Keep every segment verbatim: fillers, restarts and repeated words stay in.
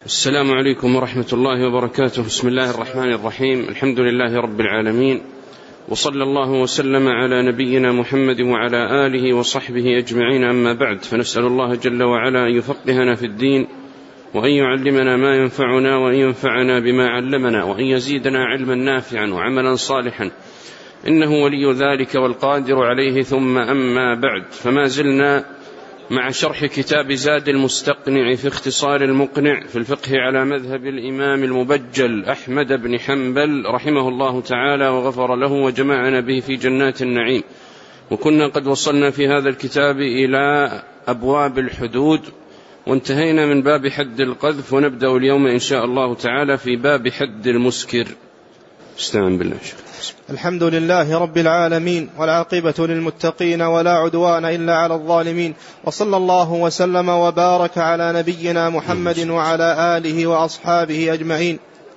السلام عليكم ورحمة الله وبركاته. بسم الله الرحمن الرحيم. الحمد لله رب العالمين، وصلى الله وسلم على نبينا محمد وعلى آله وصحبه أجمعين، أما بعد، فنسأل الله جل وعلا أن يفقهنا في الدين، وأن يعلمنا ما ينفعنا، وأن ينفعنا بما علمنا، وأن يزيدنا علما نافعا وعملا صالحا، إنه ولي ذلك والقادر عليه. ثم أما بعد، فما زلنا مع شرح كتاب زاد المستقنع في اختصار المقنع في الفقه على مذهب الإمام المبجل أحمد بن حنبل رحمه الله تعالى وغفر له وجمعنا به في جنات النعيم. وكنا قد وصلنا في هذا الكتاب إلى أبواب الحدود، وانتهينا من باب حد القذف، ونبدأ اليوم إن شاء الله تعالى في باب حد المسكر. استعن بالله. الحمد لله رب العالمين، والعاقبة للمتقين، ولا عدوان إلا على الظالمين، وصلى الله وسلم وبارك على نبينا محمد وعلى آله وأصحابه أجمعين.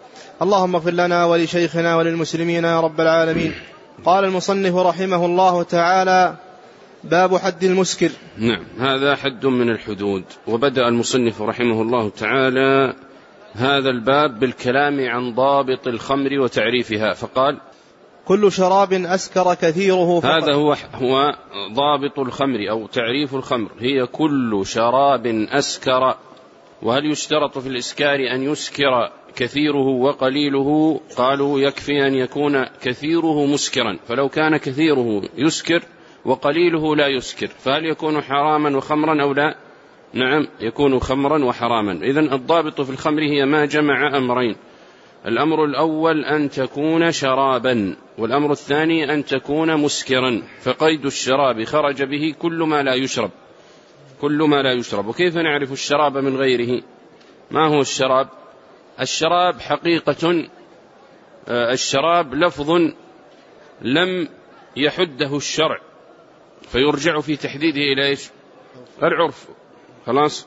اللهم اغفر لنا ولشيخنا وللمسلمين يا رب العالمين. قال المصنف رحمه الله تعالى: باب حد المسكر. نعم، هذا حد من الحدود. وبدأ المصنف رحمه الله تعالى هذا الباب بالكلام عن ضابط الخمر وتعريفها، فقال: كل شراب أسكر كثيره فقط. هذا هو هو ضابط الخمر أو تعريف الخمر، هي كل شراب أسكر. وهل يشترط في الإسكار أن يسكر كثيره وقليله؟ قالوا يكفي أن يكون كثيره مسكرا، فلو كان كثيره يسكر وقليله لا يسكر، فهل يكون حراما وخمرا أو لا؟ نعم، يكون خمرا وحراما. إذن الضابط في الخمر هي ما جمع أمرين: الأمر الأول أن تكون شرابا، والأمر الثاني أن تكون مسكرا. فقيد الشراب خرج به كل ما لا يشرب، كل ما لا يشرب. وكيف نعرف الشراب من غيره؟ ما هو الشراب؟ الشراب حقيقة الشراب لفظ لم يحده الشرع، فيرجع في تحديده إلى إيش؟ العرف. خلاص،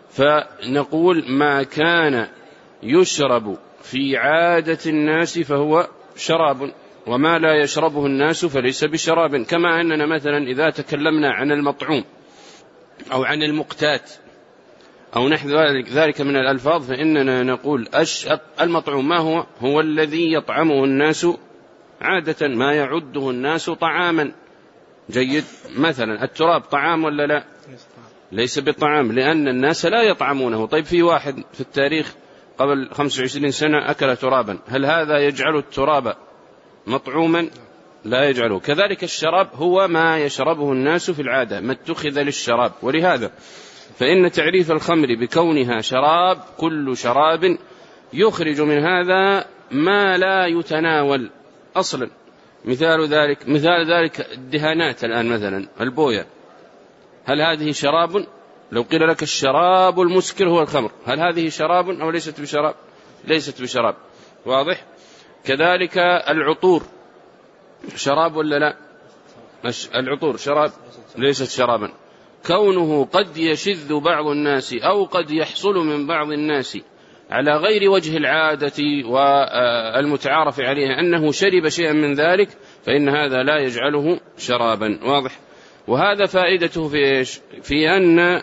فنقول ما كان يشرب في عادة الناس فهو شراب، وما لا يشربه الناس فليس بشراب. كما أننا مثلا إذا تكلمنا عن المطعوم أو عن المقتات أو نحو ذلك من الألفاظ، فإننا نقول المطعوم ما هو؟ هو الذي يطعمه الناس عادة، ما يعده الناس طعاما. جيد. مثلا التراب طعام ولا لا؟ ليس بطعام، لأن الناس لا يطعمونه. طيب، في واحد في التاريخ قبل خمسة وعشرين سنة أكل ترابا، هل هذا يجعل التراب مطعوما؟ لا يجعله. كذلك الشراب هو ما يشربه الناس في العادة، ما اتخذ للشراب. ولهذا فإن تعريف الخمر بكونها شراب كل شراب يخرج من هذا ما لا يتناول أصلا. مثال ذلك مثال ذلك الدهانات الآن، مثلا البوية، هل هذه شراب؟ لو قيل لك الشراب المسكر هو الخمر، هل هذه شراب أو ليست بشراب؟ ليست بشراب. واضح؟ كذلك العطور شراب ولا لا؟ العطور شراب؟ ليست شرابا. كونه قد يشذ بعض الناس أو قد يحصل من بعض الناس على غير وجه العادة والمتعارف عليها أنه شرب شيئا من ذلك، فإن هذا لا يجعله شرابا. واضح؟ وهذا فائدته في إيش؟ في أن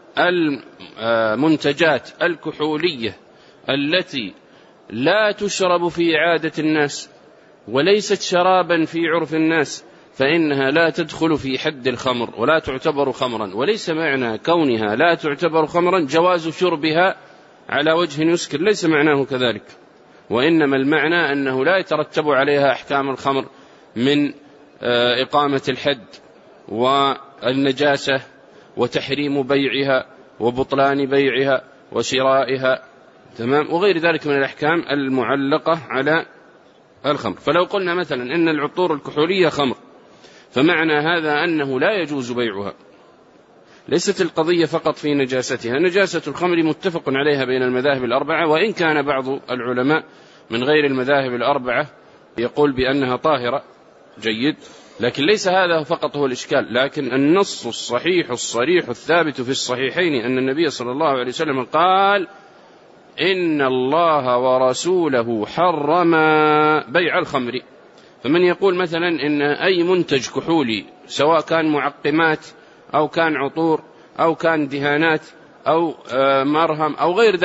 المنتجات الكحولية التي لا تشرب في عادة الناس وليست شرابا في عرف الناس، فإنها لا تدخل في حد الخمر ولا تعتبر خمرا. وليس معنى كونها لا تعتبر خمرا جواز شربها على وجه يسكر، ليس معناه كذلك. وإنما المعنى أنه لا يترتب عليها أحكام الخمر من إقامة الحد والنجاسة وتحريم بيعها وبطلان بيعها وشرائها، تمام، وغير ذلك من الأحكام المعلقة على الخمر. فلو قلنا مثلا إن العطور الكحولية خمر، فمعنى هذا أنه لا يجوز بيعها. ليست القضية فقط في نجاستها، نجاسة الخمر متفق عليها بين المذاهب الأربعة، وإن كان بعض العلماء من غير المذاهب الأربعة يقول بأنها طاهرة. جيد. لكن ليس هذا فقط هو الإشكال، لكن النص الصحيح الصريح الثابت في الصحيحين أن النبي صلى الله عليه وسلم قال: إن الله ورسوله حرما بيع الخمر. فمن يقول مثلا إن أي منتج كحولي سواء كان معقمات أو كان عطور أو كان دهانات أو مرهم أو غير ذلك،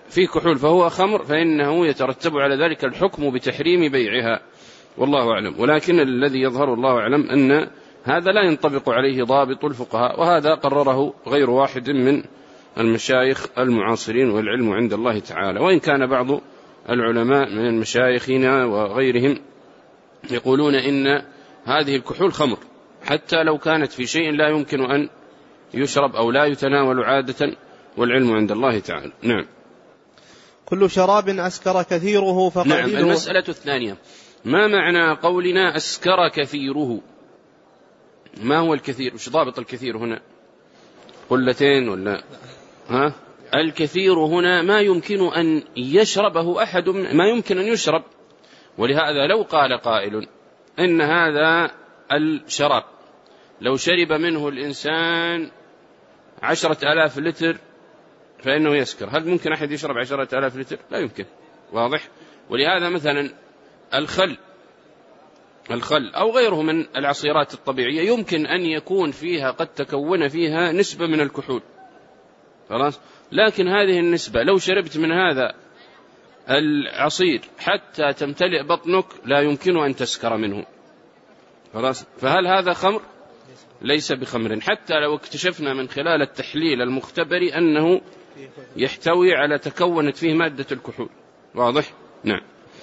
فيه كحول فهو خمر فإنه يترتب على ذلك الحكم بتحريم بيعها، والله أعلم. ولكن الذي يظهر الله أعلم أن هذا لا ينطبق عليه ضابط الفقهاء، وهذا قرره غير واحد من المشايخ المعاصرين والعلم عند الله تعالى، وإن كان بعض العلماء من مشايخنا وغيرهم يقولون إن هذه الكحول خمر حتى لو كانت في شيء لا يمكن أن يشرب أو لا يتناول عادة، والعلم عند الله تعالى. نعم. كل شراب أسكر كثيره فقليله. نعم. المسألة الثانية، ما معنى قولنا أسكر كثيره؟ ما هو الكثير؟ وش ضابط الكثير هنا؟ قلتين ولا ها؟ الكثير هنا ما يمكن أن يشربه أحد، ما يمكن أن يشرب. ولهذا لو قال قائل إن هذا الشراب لو شرب منه الإنسان عشرة آلاف لتر فإنه يسكر، هل ممكن أحد يشرب عشرة آلاف لتر؟ لا يمكن. واضح؟ ولهذا مثلا الخل الخل أو غيره من العصيرات الطبيعية يمكن أن يكون فيها قد تكون فيها نسبة من الكحول، خلاص، لكن هذه النسبة لو شربت من هذا العصير حتى تمتلئ بطنك لا يمكن أن تسكر منه، خلاص. فهل هذا خمر؟ ليس بخمر، حتى لو اكتشفنا من خلال التحليل المختبر أنه يحتوي على تكونت فيه مادة الكحول. واضح؟ نعم.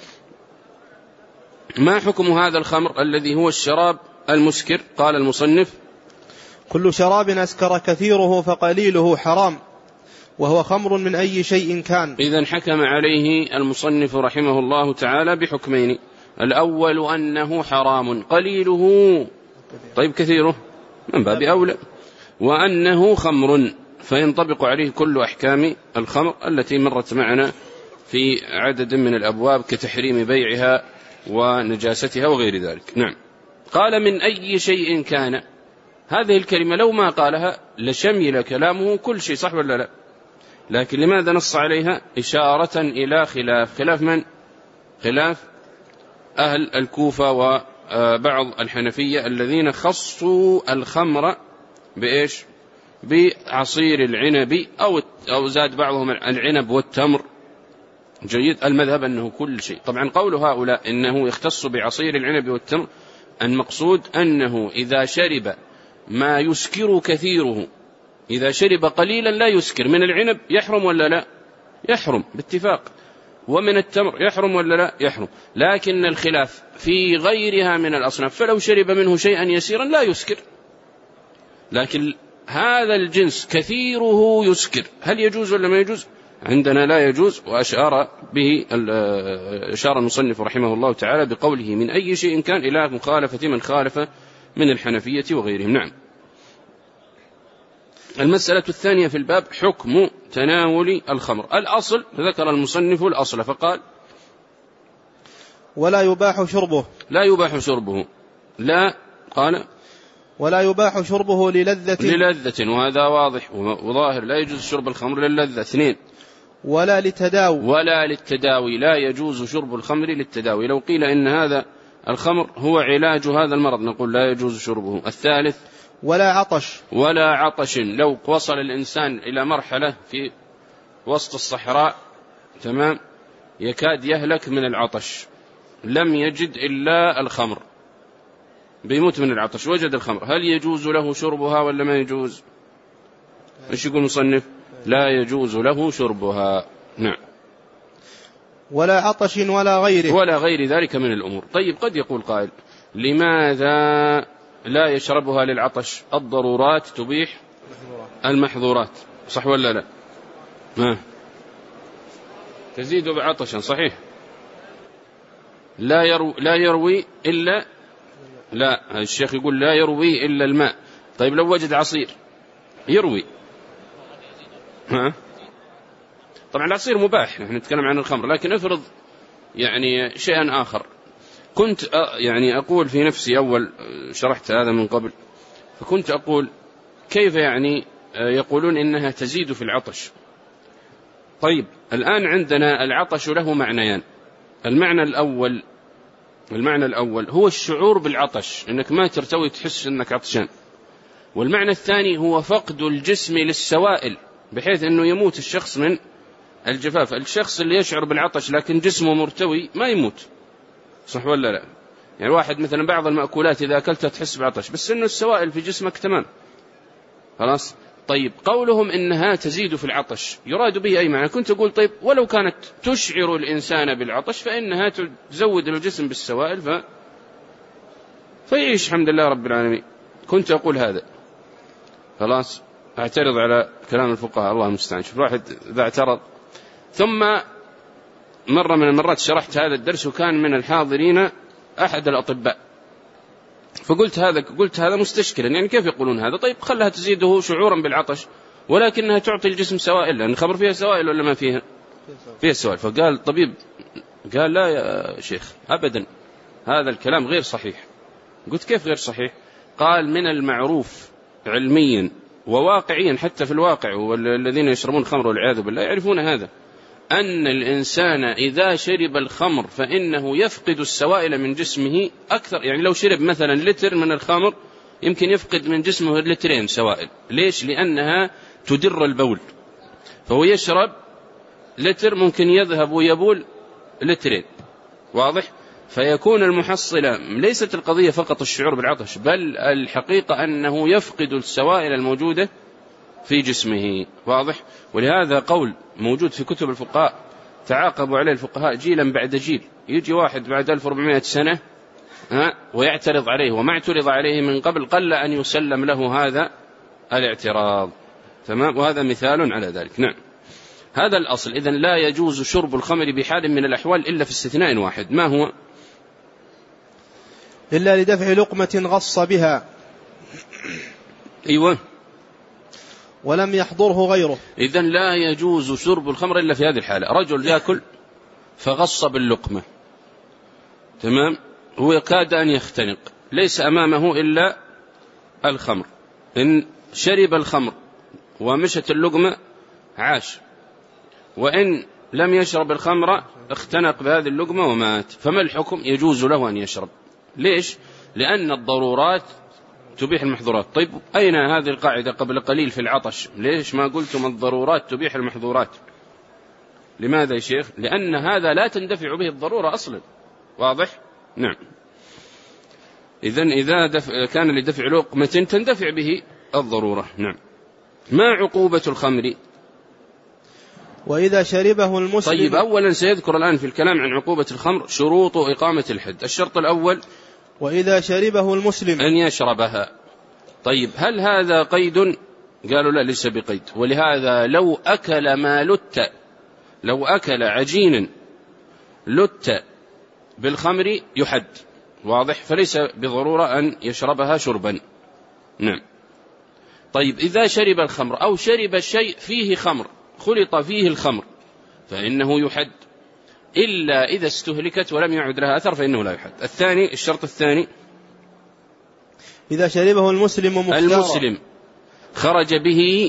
ما حكم هذا الخمر الذي هو الشراب المسكر؟ قال المصنف: كل شراب أسكر كثيره فقليله حرام، وهو خمر من أي شيء كان. إذن حكم عليه المصنف رحمه الله تعالى بحكمين: الأول أنه حرام قليله، طيب كثيره من باب أولى، وأنه خمر فينطبق عليه كل أحكام الخمر التي مرت معنا في عدد من الأبواب كتحريم بيعها ونجاستها وغير ذلك. نعم. قال من أي شيء كان، هذه الكلمة لو ما قالها لشمل كلامه كل شيء، صح ولا لا؟ لكن لماذا نص عليها؟ إشارة إلى خلاف خلاف من؟ خلاف أهل الكوفة وبعض الحنفية الذين خصوا الخمر بإيش؟ بعصير العنب أو أو زاد بعضهم العنب والتمر. جيد. المذهب أنه كل شيء. طبعا قول هؤلاء إنه يختص بعصير العنب والتمر، المقصود أنه إذا شرب ما يسكر كثيره، إذا شرب قليلا لا يسكر، من العنب يحرم ولا لا؟ يحرم باتفاق. ومن التمر يحرم ولا لا؟ يحرم. لكن الخلاف في غيرها من الأصناف، فلو شرب منه شيئا يسيرا لا يسكر، لكن هذا الجنس كثيره يسكر، هل يجوز ولا ما يجوز؟ عندنا لا يجوز. وأشار به أشار المصنف رحمه الله تعالى بقوله من أي شيء كان إلى مخالفة من خالف من الحنفية وغيرهم. نعم. المسألة الثانية في الباب حكم تناول الخمر. الأصل ذكر المصنف الأصل فقال: ولا يباح شربه. لا يباح شربه. لا قال ولا يباح شربه للذة للذة، وهذا واضح وظاهر، لا يجوز شرب الخمر للذة. اثنين: ولا للتداوي. ولا للتداوي، لا يجوز شرب الخمر للتداوي. لو قيل إن هذا الخمر هو علاج هذا المرض نقول لا يجوز شربه. الثالث: ولا عطش. ولا عطش، لو وصل الإنسان إلى مرحلة في وسط الصحراء تمام يكاد يهلك من العطش، لم يجد إلا الخمر، بيموت من العطش، وجد الخمر، هل يجوز له شربها ولا ما يجوز؟ ايش يقول المصنف؟ لا يجوز له شربها. نعم. ولا عطش ولا غيره. ولا غير ذلك من الأمور. طيب قد يقول قائل: لماذا لا يشربها للعطش؟ الضرورات تبيح المحظورات، صح ولا لا؟ ما تزيد بعطشا، صحيح. لا يروي, لا يروي إلا لا الشيخ يقول لا يروي إلا الماء. طيب لو وجد عصير يروي. ها؟ طبعا العصير مباح، نحن نتكلم عن الخمر، لكن افرض يعني شيئا آخر. كنت يعني أقول في نفسي أول شرحت هذا من قبل، فكنت أقول كيف يعني يقولون إنها تزيد في العطش. طيب الآن عندنا العطش له معنيان. المعنى الأول المعنى الأول هو الشعور بالعطش، إنك ما ترتوي تحس إنك عطشان. والمعنى الثاني هو فقد الجسم للسوائل، بحيث أنه يموت الشخص من الجفاف. الشخص اللي يشعر بالعطش لكن جسمه مرتوي ما يموت، صح ولا لا؟ يعني واحد مثلا بعض المأكولات إذا أكلتها تحس بعطش، بس إنه السوائل في جسمك تمام، خلاص. طيب قولهم إنها تزيد في العطش يراد به أي معنى؟ كنت أقول طيب ولو كانت تشعر الإنسان بالعطش فإنها تزود الجسم بالسوائل ف... فيعيش الحمد لله رب العالمين. كنت أقول هذا، خلاص. أعترض على كلام الفقهاء، الله المستعان. شوف واحد إذا اعترض. ثم مرة من المرات شرحت هذا الدرس وكان من الحاضرين أحد الأطباء، فقلت هذا قلت هذا مستشكلا، يعني كيف يقولون هذا؟ طيب خلها تزيده شعورا بالعطش ولكنها تعطي الجسم سوائل، لأن الخمر فيها سوائل ولا ما فيها؟ فيها سوائل. فقال الطبيب قال لا يا شيخ أبدا، هذا الكلام غير صحيح. قلت كيف غير صحيح؟ قال من المعروف علميا وواقعيا حتى في الواقع، والذين يشربون الخمر والعياذ بالله يعرفون هذا، أن الإنسان إذا شرب الخمر فإنه يفقد السوائل من جسمه أكثر. يعني لو شرب مثلا لتر من الخمر يمكن يفقد من جسمه لترين سوائل. ليش؟ لأنها تدر البول، فهو يشرب لتر ممكن يذهب ويبول لترين، واضح؟ فيكون المحصلة ليست القضية فقط الشعور بالعطش، بل الحقيقة أنه يفقد السوائل الموجودة في جسمه، واضح؟ ولهذا قول موجود في كتب الفقهاء تعاقبوا عليه الفقهاء جيلا بعد جيل. يجي واحد بعد ألف وأربعمائة سنة ها ويعترض عليه وما اعترض عليه من قبل، قل أن يسلم له هذا الاعتراض، تمام؟ وهذا مثال على ذلك. نعم، هذا الأصل. إذن لا يجوز شرب الخمر بحال من الأحوال إلا في استثناء واحد، ما هو؟ إلا لدفع لقمة غص بها. أيوة. ولم يحضره غيره. إذن لا يجوز شرب الخمر إلا في هذه الحالة. رجل يأكل فغص باللقمة، تمام؟ هو كاد أن يختنق، ليس أمامه إلا الخمر. إن شرب الخمر ومشت اللقمة عاش، وإن لم يشرب الخمر اختنق بهذه اللقمة ومات. فما الحكم؟ يجوز له أن يشرب. ليش؟ لأن الضرورات تبيح المحظورات. طيب أين هذه القاعدة قبل قليل في العطش؟ ليش ما قلتم الضرورات تبيح المحظورات؟ لماذا يا شيخ؟ لأن هذا لا تندفع به الضرورة أصلا، واضح؟ نعم. إذن إذا دفع كان لدفع لقمة تندفع به الضرورة. نعم. ما عقوبة الخمر؟ وإذا شربه المسلم. طيب أولا سيذكر الآن في الكلام عن عقوبة الخمر شروط إقامة الحد. الشرط الأول وإذا شربه المسلم أن يشربها. طيب هل هذا قيد؟ قالوا لا، ليس بقيد. ولهذا لو أكل ما لت، لو أكل عجينا لت بالخمر يحد، واضح؟ فليس بضرورة أن يشربها شربا. نعم. طيب إذا شرب الخمر أو شرب شيء فيه خمر، خلط فيه الخمر، فإنه يحد، إلا إذا استهلكت ولم يعد لها أثر فإنه لا يحد. الثاني، الشرط الثاني إذا شربه المسلم مختارا. المسلم خرج به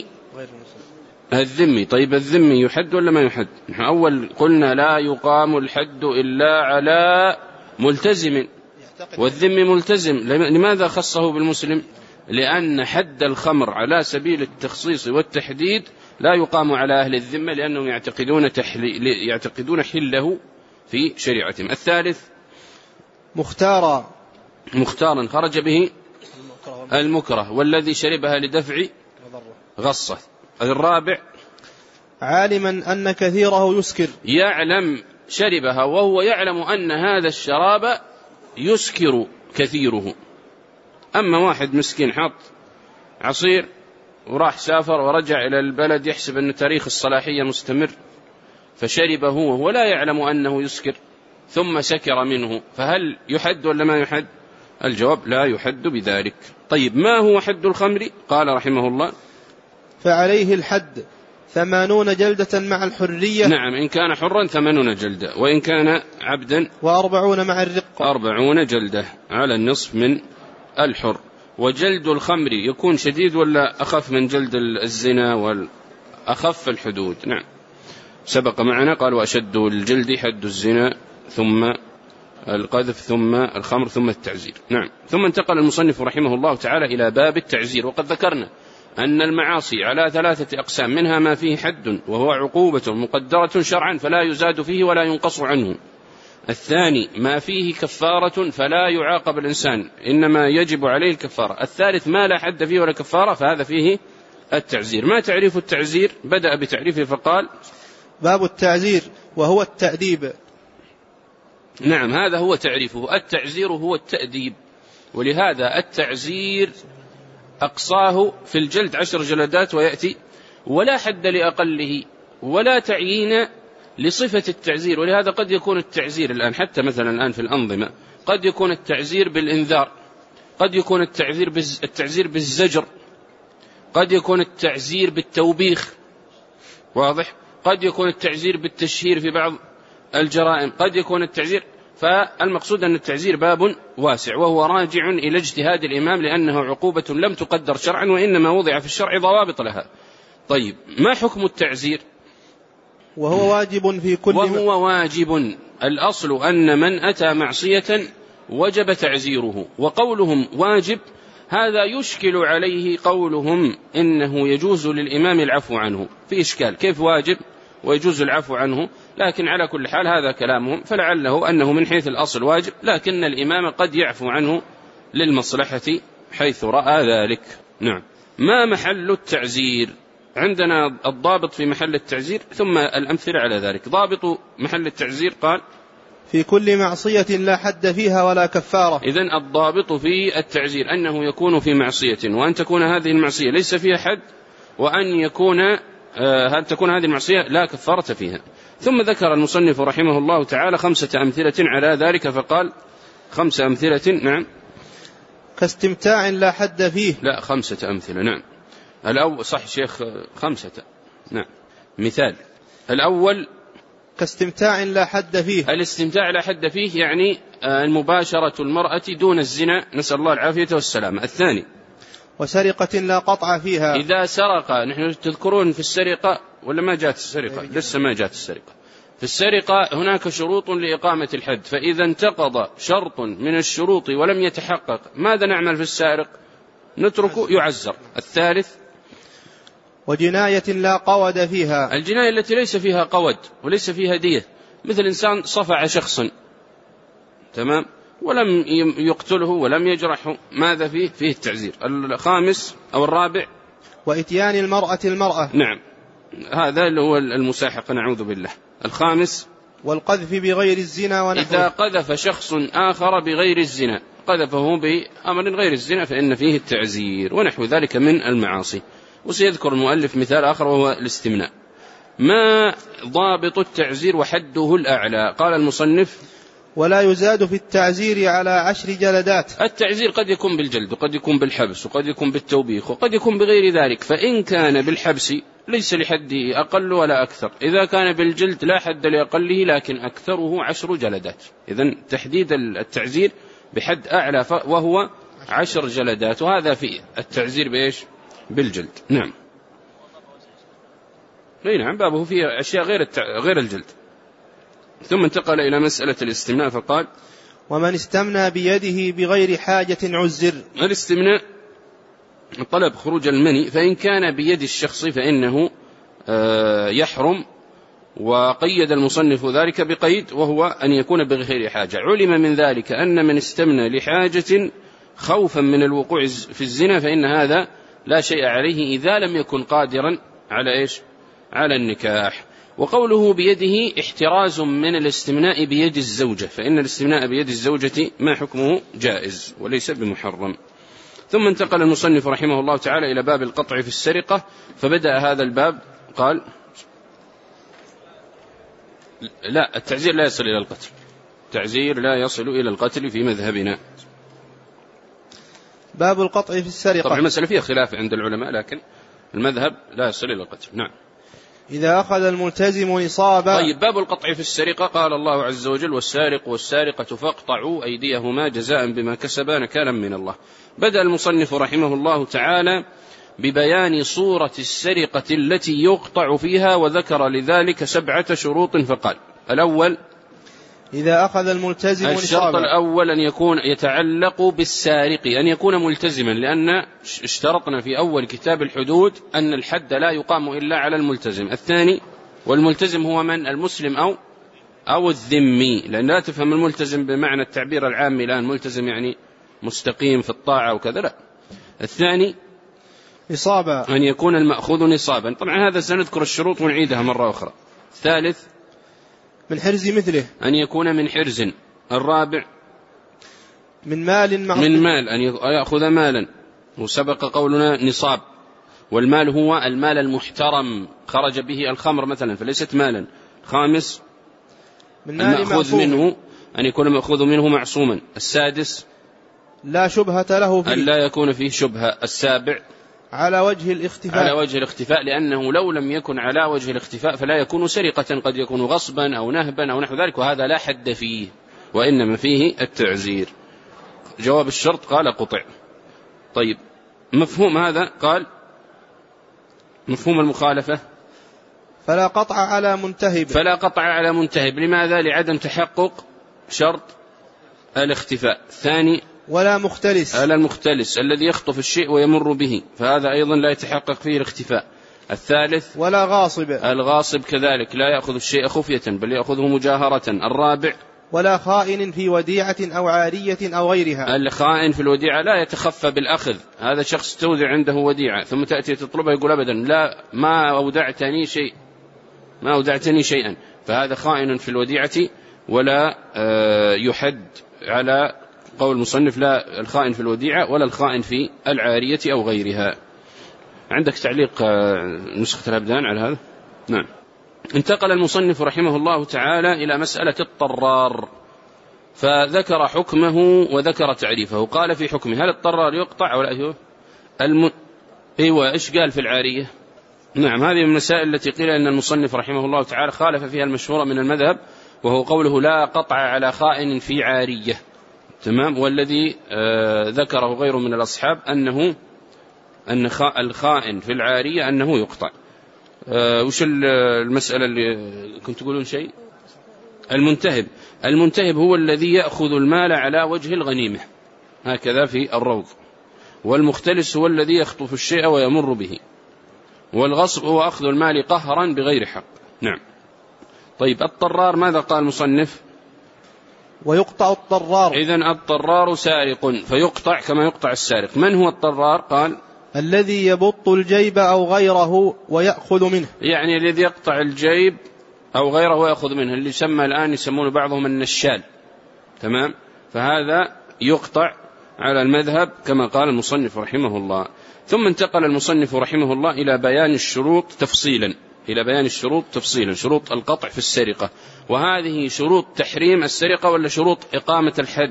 الذمي. طيب الذمي يحد ولا ما يحد؟ نحن أول قلنا لا يقام الحد إلا على ملتزم، والذمي ملتزم. لماذا خصه بالمسلم؟ لأن حد الخمر على سبيل التخصيص والتحديد لا يقام على أهل الذمة، لأنهم يعتقدون تحلي... يعتقدون حله في شريعتهم. الثالث مختارا، مختارا خرج به المكره، والذي شربها لدفع غصة. الرابع عالما أن كثيره يسكر، يعلم شربها وهو يعلم أن هذا الشراب يسكر كثيره. أما واحد مسكين حط عصير وراح سافر ورجع إلى البلد يحسب أن تاريخ الصلاحية مستمر فشربه وهو لا يعلم أنه يسكر ثم سكر منه، فهل يحد ولا ما يحد؟ الجواب لا يحد بذلك. طيب ما هو حد الخمر؟ قال رحمه الله فعليه الحد ثمانون جلدة مع الحرية. نعم، إن كان حرا ثمانون جلدة، وإن كان عبدا وأربعون مع الرق، أربعون جلدة على النصف من الحر. وجلد الخمر يكون شديد ولا أخف من جلد الزنا والأخف الحدود؟ نعم سبق معنا قال وأشد الجلد حد الزنا ثم القذف ثم الخمر ثم التعزير. نعم. ثم انتقل المصنف رحمه الله تعالى إلى باب التعزير. وقد ذكرنا أن المعاصي على ثلاثة أقسام، منها ما فيه حد وهو عقوبة مقدرة شرعا فلا يزاد فيه ولا ينقص عنه. الثاني ما فيه كفارة فلا يعاقب الإنسان إنما يجب عليه الكفارة. الثالث ما لا حد فيه ولا كفارة فهذا فيه التعزير. ما تعريف التعزير؟ بدأ بتعريفه فقال باب التعزير وهو التأديب. نعم هذا هو تعريفه. التعزير هو التأديب، ولهذا التعزير أقصاه في الجلد عشر جلدات ويأتي، ولا حد لأقله ولا تعيين لصفة التعزير. ولهذا قد يكون التعزير الآن حتى مثلا الآن في الأنظمة قد يكون التعزير بالإنذار، قد يكون التعزير التعزير بالزجر، قد يكون التعزير بالتوبيخ، واضح؟ قد يكون التعزير بالتشهير في بعض الجرائم، قد يكون التعزير. فالمقصود أن التعزير باب واسع وهو راجع إلى اجتهاد الإمام، لأنه عقوبة لم تقدر شرعا وإنما وضع في الشرع ضوابط لها. طيب ما حكم التعزير؟ وهو واجب في كل وهو واجب. الأصل أن من أتى معصية وجب تعزيره، وقولهم واجب هذا يشكل عليه قولهم إنه يجوز للإمام العفو عنه. في إشكال كيف واجب ويجوز العفو عنه؟ لكن على كل حال هذا كلامهم، فلعله أنه من حيث الأصل واجب لكن الإمام قد يعفو عنه للمصلحة حيث رأى ذلك. نعم. ما محل التعزير؟ عندنا الضابط في محل التعزير ثم الأمثلة على ذلك. ضابط محل التعزير قال في كل معصية لا حد فيها ولا كفارة. إذن الضابط في التعزير أنه يكون في معصية وأن تكون هذه المعصية ليس فيها حد، وأن يكون آه تكون هذه المعصية لا كفارة فيها. ثم ذكر المصنف رحمه الله تعالى خمسة أمثلة على ذلك فقال خمسة أمثلة. نعم. كاستمتاع لا حد فيه. لا خمسة أمثلة. نعم. الأول صح شيخ خمسة. نعم. مثال الأول كاستمتاع لا حد فيه. الاستمتاع لا حد فيه يعني المباشرة المرأة دون الزنا، نسأل الله العافية والسلامة. الثاني وسرقة لا قطع فيها. إذا سرق، نحن تذكرون في السرقة ولا ما جاءت السرقة؟ لسه ما جاءت السرقة. في السرقة هناك شروط لإقامة الحد، فإذا انتقض شرط من الشروط ولم يتحقق ماذا نعمل في السارق؟ نتركه يعزر. الثالث وجناية لا قود فيها. الجناية التي ليس فيها قود وليس فيها دية، مثل إنسان صفع شخصا تمام ولم يقتله ولم يجرحه، ماذا فيه؟ فيه التعزير. الخامس أو الرابع وإتيان المرأة المرأة. نعم هذا اللي هو المساحقة نعوذ بالله. الخامس والقذف بغير الزنا ونحوه. إذا قذف شخص آخر بغير الزنا، قذفه بأمر غير الزنا فإن فيه التعزير ونحو ذلك من المعاصي. وسيذكر المؤلف مثال آخر وهو الاستمناء. ما ضابط التعزير وحده الأعلى؟ قال المصنف ولا يزاد في التعزير على عشر جلدات. التعزير قد يكون بالجلد وقد يكون بالحبس وقد يكون بالتوبيخ وقد يكون بغير ذلك، فإن كان بالحبس ليس لحده أقل ولا أكثر، إذا كان بالجلد لا حد لأقله لكن أكثره عشر جلدات. إذن تحديد التعزير بحد أعلى وهو عشر جلدات، وهذا في التعزير بإيش؟ بالجلد. نعم. أي نعم بابه فيه أشياء غير التع... غير الجلد. ثم انتقل إلى مسألة الاستمناء فقال ومن استمنى بيده بغير حاجة عزر. الاستمناء طلب خروج المني، فإن كان بيد الشخص فإنه يحرم، وقيد المصنف ذلك بقيد وهو أن يكون بغير حاجة. علم من ذلك أن من استمنى لحاجة خوفا من الوقوع في الزنا فإن هذا لا شيء عليه إذا لم يكن قادرا على إيش؟ على النكاح. وقوله بيده احتراز من الاستمناء بيد الزوجة، فإن الاستمناء بيد الزوجة ما حكمه جائز وليس بمحرم. ثم انتقل المصنف رحمه الله تعالى إلى باب القطع في السرقة، فبدأ هذا الباب قال لا التعزير لا يصل إلى القتل، التعزير لا يصل إلى القتل في مذهبنا. باب القطع في السرقة. طبعا المسألة فيها خلاف عند العلماء لكن المذهب لا يصل إلى القتل. نعم. إذا أخذ الملتزم نصابا. طيب باب القطع في السرقة. قال الله عز وجل والسارق والسارقة فاقطعوا أيديهما جزاء بما كسبا نكالا من الله. بدأ المصنف رحمه الله تعالى ببيان صورة السرقة التي يقطع فيها، وذكر لذلك سبعة شروط فقال الأول إذا أخذ الملتزم نصابا. الشرط الأول أن يكون يتعلق بالسارق، أن يكون ملتزما، لأن اشترطنا في أول كتاب الحدود أن الحد لا يقام إلا على الملتزم. الثاني، والملتزم هو من؟ المسلم أو أو الذمي، لأن لا تفهم الملتزم بمعنى التعبير العامي الآن، ملتزم يعني مستقيم في الطاعة وكذا، لا. الثاني نصابا، أن يكون المأخوذ نصابا. طبعا هذا سنذكر الشروط ونعيدها مرة أخرى. الثالث من حرز مثله، أن يكون من حرز. الرابع من مال معصوم، من مال، أن يأخذ مالا، وسبق قولنا نصاب، والمال هو المال المحترم خرج به الخمر مثلا فليست مالا. خامس من مال المأخوذ معصوم، منه أن يكون المأخوذ منه معصوما. السادس لا شبهة له فيه، أن لا يكون فيه شبهة. السابع على وجه الاختفاء، على وجه الاختفاء، لأنه لو لم يكن على وجه الاختفاء فلا يكون سرقة، قد يكون غصبا أو نهبا أو نحو ذلك، وهذا لا حد فيه وإنما فيه التعزير. جواب الشرط قال قطع. طيب مفهوم هذا؟ قال مفهوم المخالفة فلا قطع على منتهب، فلا قطع على منتهب. لماذا؟ لعدم تحقق شرط الاختفاء. الثاني ولا مختلس، على المختلس الذي يخطف الشيء ويمر به، فهذا أيضا لا يتحقق فيه الاختفاء. الثالث ولا غاصب، الغاصب كذلك لا يأخذ الشيء خفية بل يأخذه مجاهرة. الرابع ولا خائن في وديعة أو عارية أو غيرها، الخائن في الوديعة لا يتخفى بالأخذ. هذا شخص تودع عنده وديعة ثم تأتي تطلبها يقول أبدا لا ما أودعتني شيء ما أودعتني شيئا، فهذا خائن في الوديعة ولا يحد على قول المصنف لا الخائن في الوديعة ولا الخائن في العارية أو غيرها. عندك تعليق نسخة الأبدان على هذا؟ نعم. انتقل المصنف رحمه الله تعالى إلى مسألة الطرار، فذكر حكمه وذكر تعريفه. قال في حكمه هل الطرار يقطع ولا هو الم... ايوه ايش قال في العارية؟ نعم، هذه من المسائل التي قيل أن المصنف رحمه الله تعالى خالف فيها المشهورة من المذهب، وهو قوله لا قطع على خائن في عارية. تمام. والذي آه ذكره غيره من الأصحاب أنه أن الخائن في العارية أنه يقطع. آه وش المسألة اللي كنت تقولون شيء؟ المنتهب. المنتهب هو الذي يأخذ المال على وجه الغنيمة هكذا في الروض، والمختلس هو الذي يخطف الشيء ويمر به، والغصب هو أخذ المال قهرا بغير حق. نعم. طيب الطرار ماذا قال المصنف؟ ويقطع الطرار، إذن الطرار سارق فيقطع كما يقطع السارق. من هو الطرار؟ قال الذي يبط الجيب أو غيره ويأخذ منه، يعني الذي يقطع الجيب أو غيره ويأخذ منه، اللي يسمى الآن يسمون بعضهم النشال. تمام. فهذا يقطع على المذهب كما قال المصنف رحمه الله. ثم انتقل المصنف رحمه الله إلى بيان الشروط تفصيلا إلى بيان الشروط تفصيلا شروط القطع في السرقة. وهذه شروط تحريم السرقة ولا شروط إقامة الحد؟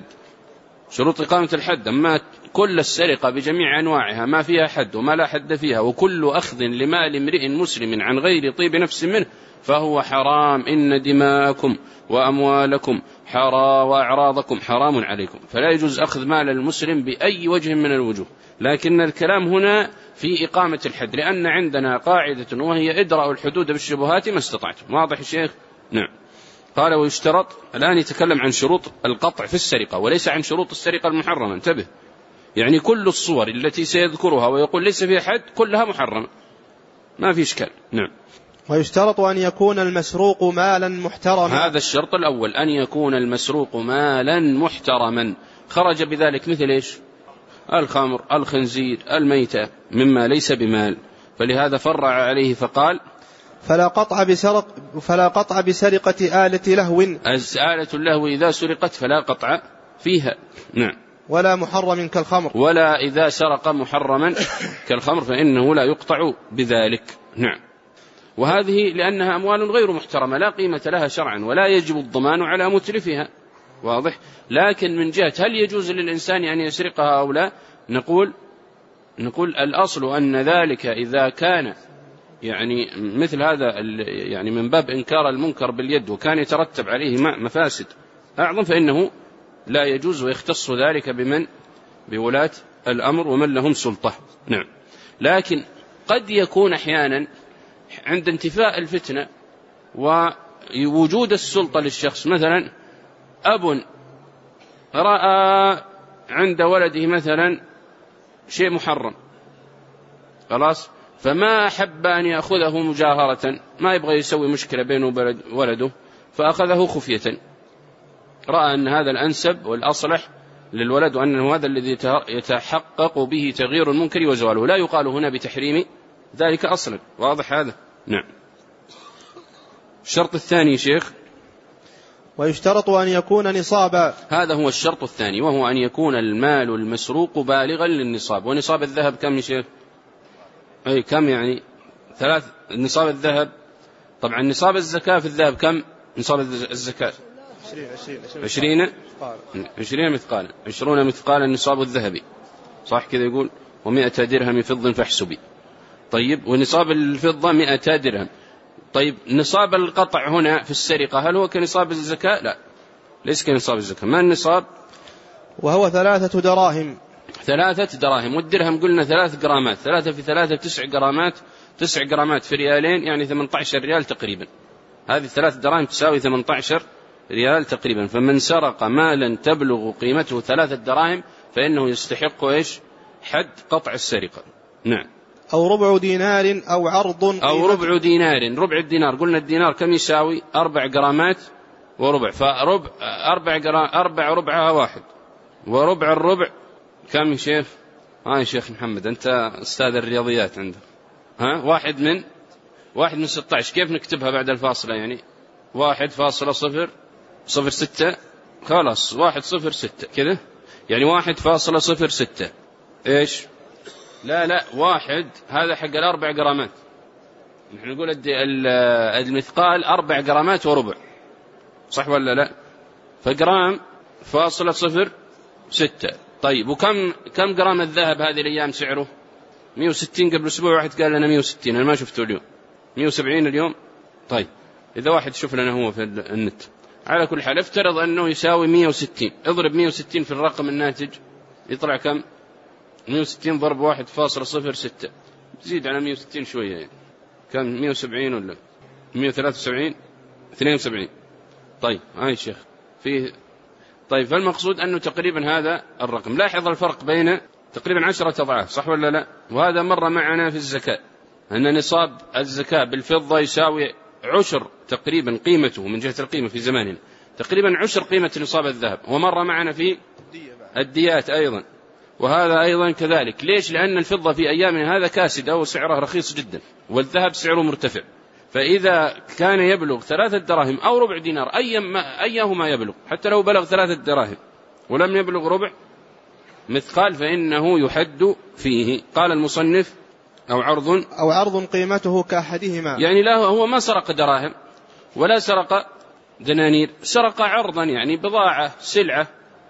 شروط إقامة الحد. أما كل السرقة بجميع أنواعها ما فيها حد وما لا حد فيها، وكل أخذ لمال امرئ مسلم عن غير طيب نفس منه فهو حرام. إن دماءكم وأموالكم حرام وأعراضكم حرام عليكم، فلا يجوز أخذ مال المسلم بأي وجه من الوجوه. لكن الكلام هنا في إقامة الحد، لأن عندنا قاعدة وهي ادرأوا الحدود بالشبهات ما استطعتم. واضح يا شيخ؟ نعم. قال ويشترط، الآن يتكلم عن شروط القطع في السرقة وليس عن شروط السرقة المحرمة. انتبه، يعني كل الصور التي سيذكرها ويقول ليس فيها حد كلها محرمة ما في إشكال. نعم. ويشترط أن يكون المسروق مالا محترما، هذا الشرط الأول، أن يكون المسروق مالا محترما. خرج بذلك مثل إيش؟ الخمر، الخنزير، الميتة، مما ليس بمال. فلهذا فرع عليه فقال فلا قطع بسرق فلا قطع بسرقة آلة لهو، آلة اللهو إذا سرقت فلا قطع فيها. نعم. ولا محرم كالخمر، ولا إذا سرق محرما كالخمر فإنه لا يقطع بذلك. نعم. وهذه لأنها أموال غير محترمة لا قيمة لها شرعا ولا يجب الضمان على متلفها. واضح. لكن من جهة هل يجوز للإنسان أن يسرقها أو لا، نقول نقول الأصل أن ذلك إذا كان يعني مثل هذا يعني من باب إنكار المنكر باليد وكان يترتب عليه مفاسد أعظم فإنه لا يجوز، ويختص ذلك بمن بولاة الأمر ومن لهم سلطة. نعم. لكن قد يكون أحيانا عند انتفاء الفتنة ووجود السلطة للشخص، مثلا أب رأى عند ولده مثلا شيء محرم خلاص، فما أحب أن يأخذه مجاهرة، ما يبغى يسوي مشكلة بينه وولده، فأخذه خفية، رأى أن هذا الأنسب والأصلح للولد وأنه هذا الذي يتحقق به تغيير المنكر وزواله، لا يقال هنا بتحريم ذلك أصلا. واضح هذا؟ نعم. الشرط الثاني شيخ، ويشترط أن يكون نصابا. هذا هو الشرط الثاني، وهو أن يكون المال المسروق بالغا للنصاب. ونصاب الذهب كم يا شيخ؟ أي كم يعني؟ ثلاث. نصاب الذهب طبعا نصاب الزكاة في الذهب كم؟ نصاب الزكاة عشرين عشرين مثقالا، عشرون مثقالا النصاب الذهبي، صح كذا يقول؟ ومئة درهم فض فاحسبي. طيب، ونصاب الفضة مئة درهم. طيب، نصاب القطع هنا في السرقة هل هو كنصاب الزكاة؟ لا، ليس كنصاب الزكاة. ما النصاب؟ وهو ثلاثة دراهم. ثلاثة دراهم. والدرهم قلنا ثلاث جرامات، ثلاثة في ثلاثة تسع جرامات، تسع جرامات في ريالين يعني ثمانية عشر ريال تقريبا. هذه ثلاث دراهم تساوي ثمانية عشر ريال تقريبا. فمن سرق مالا تبلغ قيمته ثلاثة دراهم فإنه يستحق إيش؟ حد قطع السرقة. نعم. أو ربع دينار أو عرض أو ربع دينار. ربع الدينار قلنا الدينار كم يساوي؟ أربع جرامات وربع، فربع أربع جرام، أربع ربعها واحد، وربع الربع كم يا شيخ؟ ها يا شيخ محمد أنت أستاذ الرياضيات عندك، ها واحد من واحد من ستة عشر. كيف نكتبها بعد الفاصلة يعني؟ واحد فاصلة صفر صفر ستة، خلاص واحد صفر ستة كذا يعني واحد فاصلة صفر ستة. إيش؟ لا لا واحد هذا حق الأربع جرامات. نحن نقول المثقال أربع جرامات وربع، صح ولا لا؟ فجرام فاصلة صفر ستة. طيب، وكم كم جرام الذهب هذه الأيام سعره؟ مئة وستين. قبل أسبوع واحد قال لنا مئة وستين، أنا ما شفته اليوم. مئة وسبعين اليوم. طيب، إذا واحد شوف لنا هو في النت. على كل حال افترض أنه يساوي مئة وستين، اضرب مئة وستين في الرقم الناتج يطلع كم؟ مئة وستين ضرب واحد فاصلة صفر ستة، زيد على مئة وستين شوية يعني كم؟ مئة وسبعين ولا مئة وثلاثة وسبعين؟ اثنين وسبعين. طيب هاي شيخ فيه. طيب، فالمقصود أنه تقريبا هذا الرقم. لاحظ الفرق بين تقريبا عشرة أضعاف، صح ولا لا؟ وهذا مر معنا في الزكاة أن نصاب الزكاة بالفضة يساوي عشر تقريبا قيمته من جهة القيمة في زماننا، تقريبا عشر قيمة نصاب الذهب. ومر معنا في الديات أيضا، وهذا أيضا كذلك. ليش؟ لأن الفضة في أيامنا هذا كاسدة وسعرها رخيص جدا، والذهب سعره مرتفع. فإذا كان يبلغ ثلاثة دراهم أو ربع دينار أيما أيهما يبلغ، حتى لو بلغ ثلاثة دراهم ولم يبلغ ربع مثقال فإنه يحد فيه. قال المصنف أو عرض أو عرض قيمته كأحدهما، يعني لا هو ما سرق دراهم ولا سرق دنانير، سرق عرضا يعني بضاعة سلعة.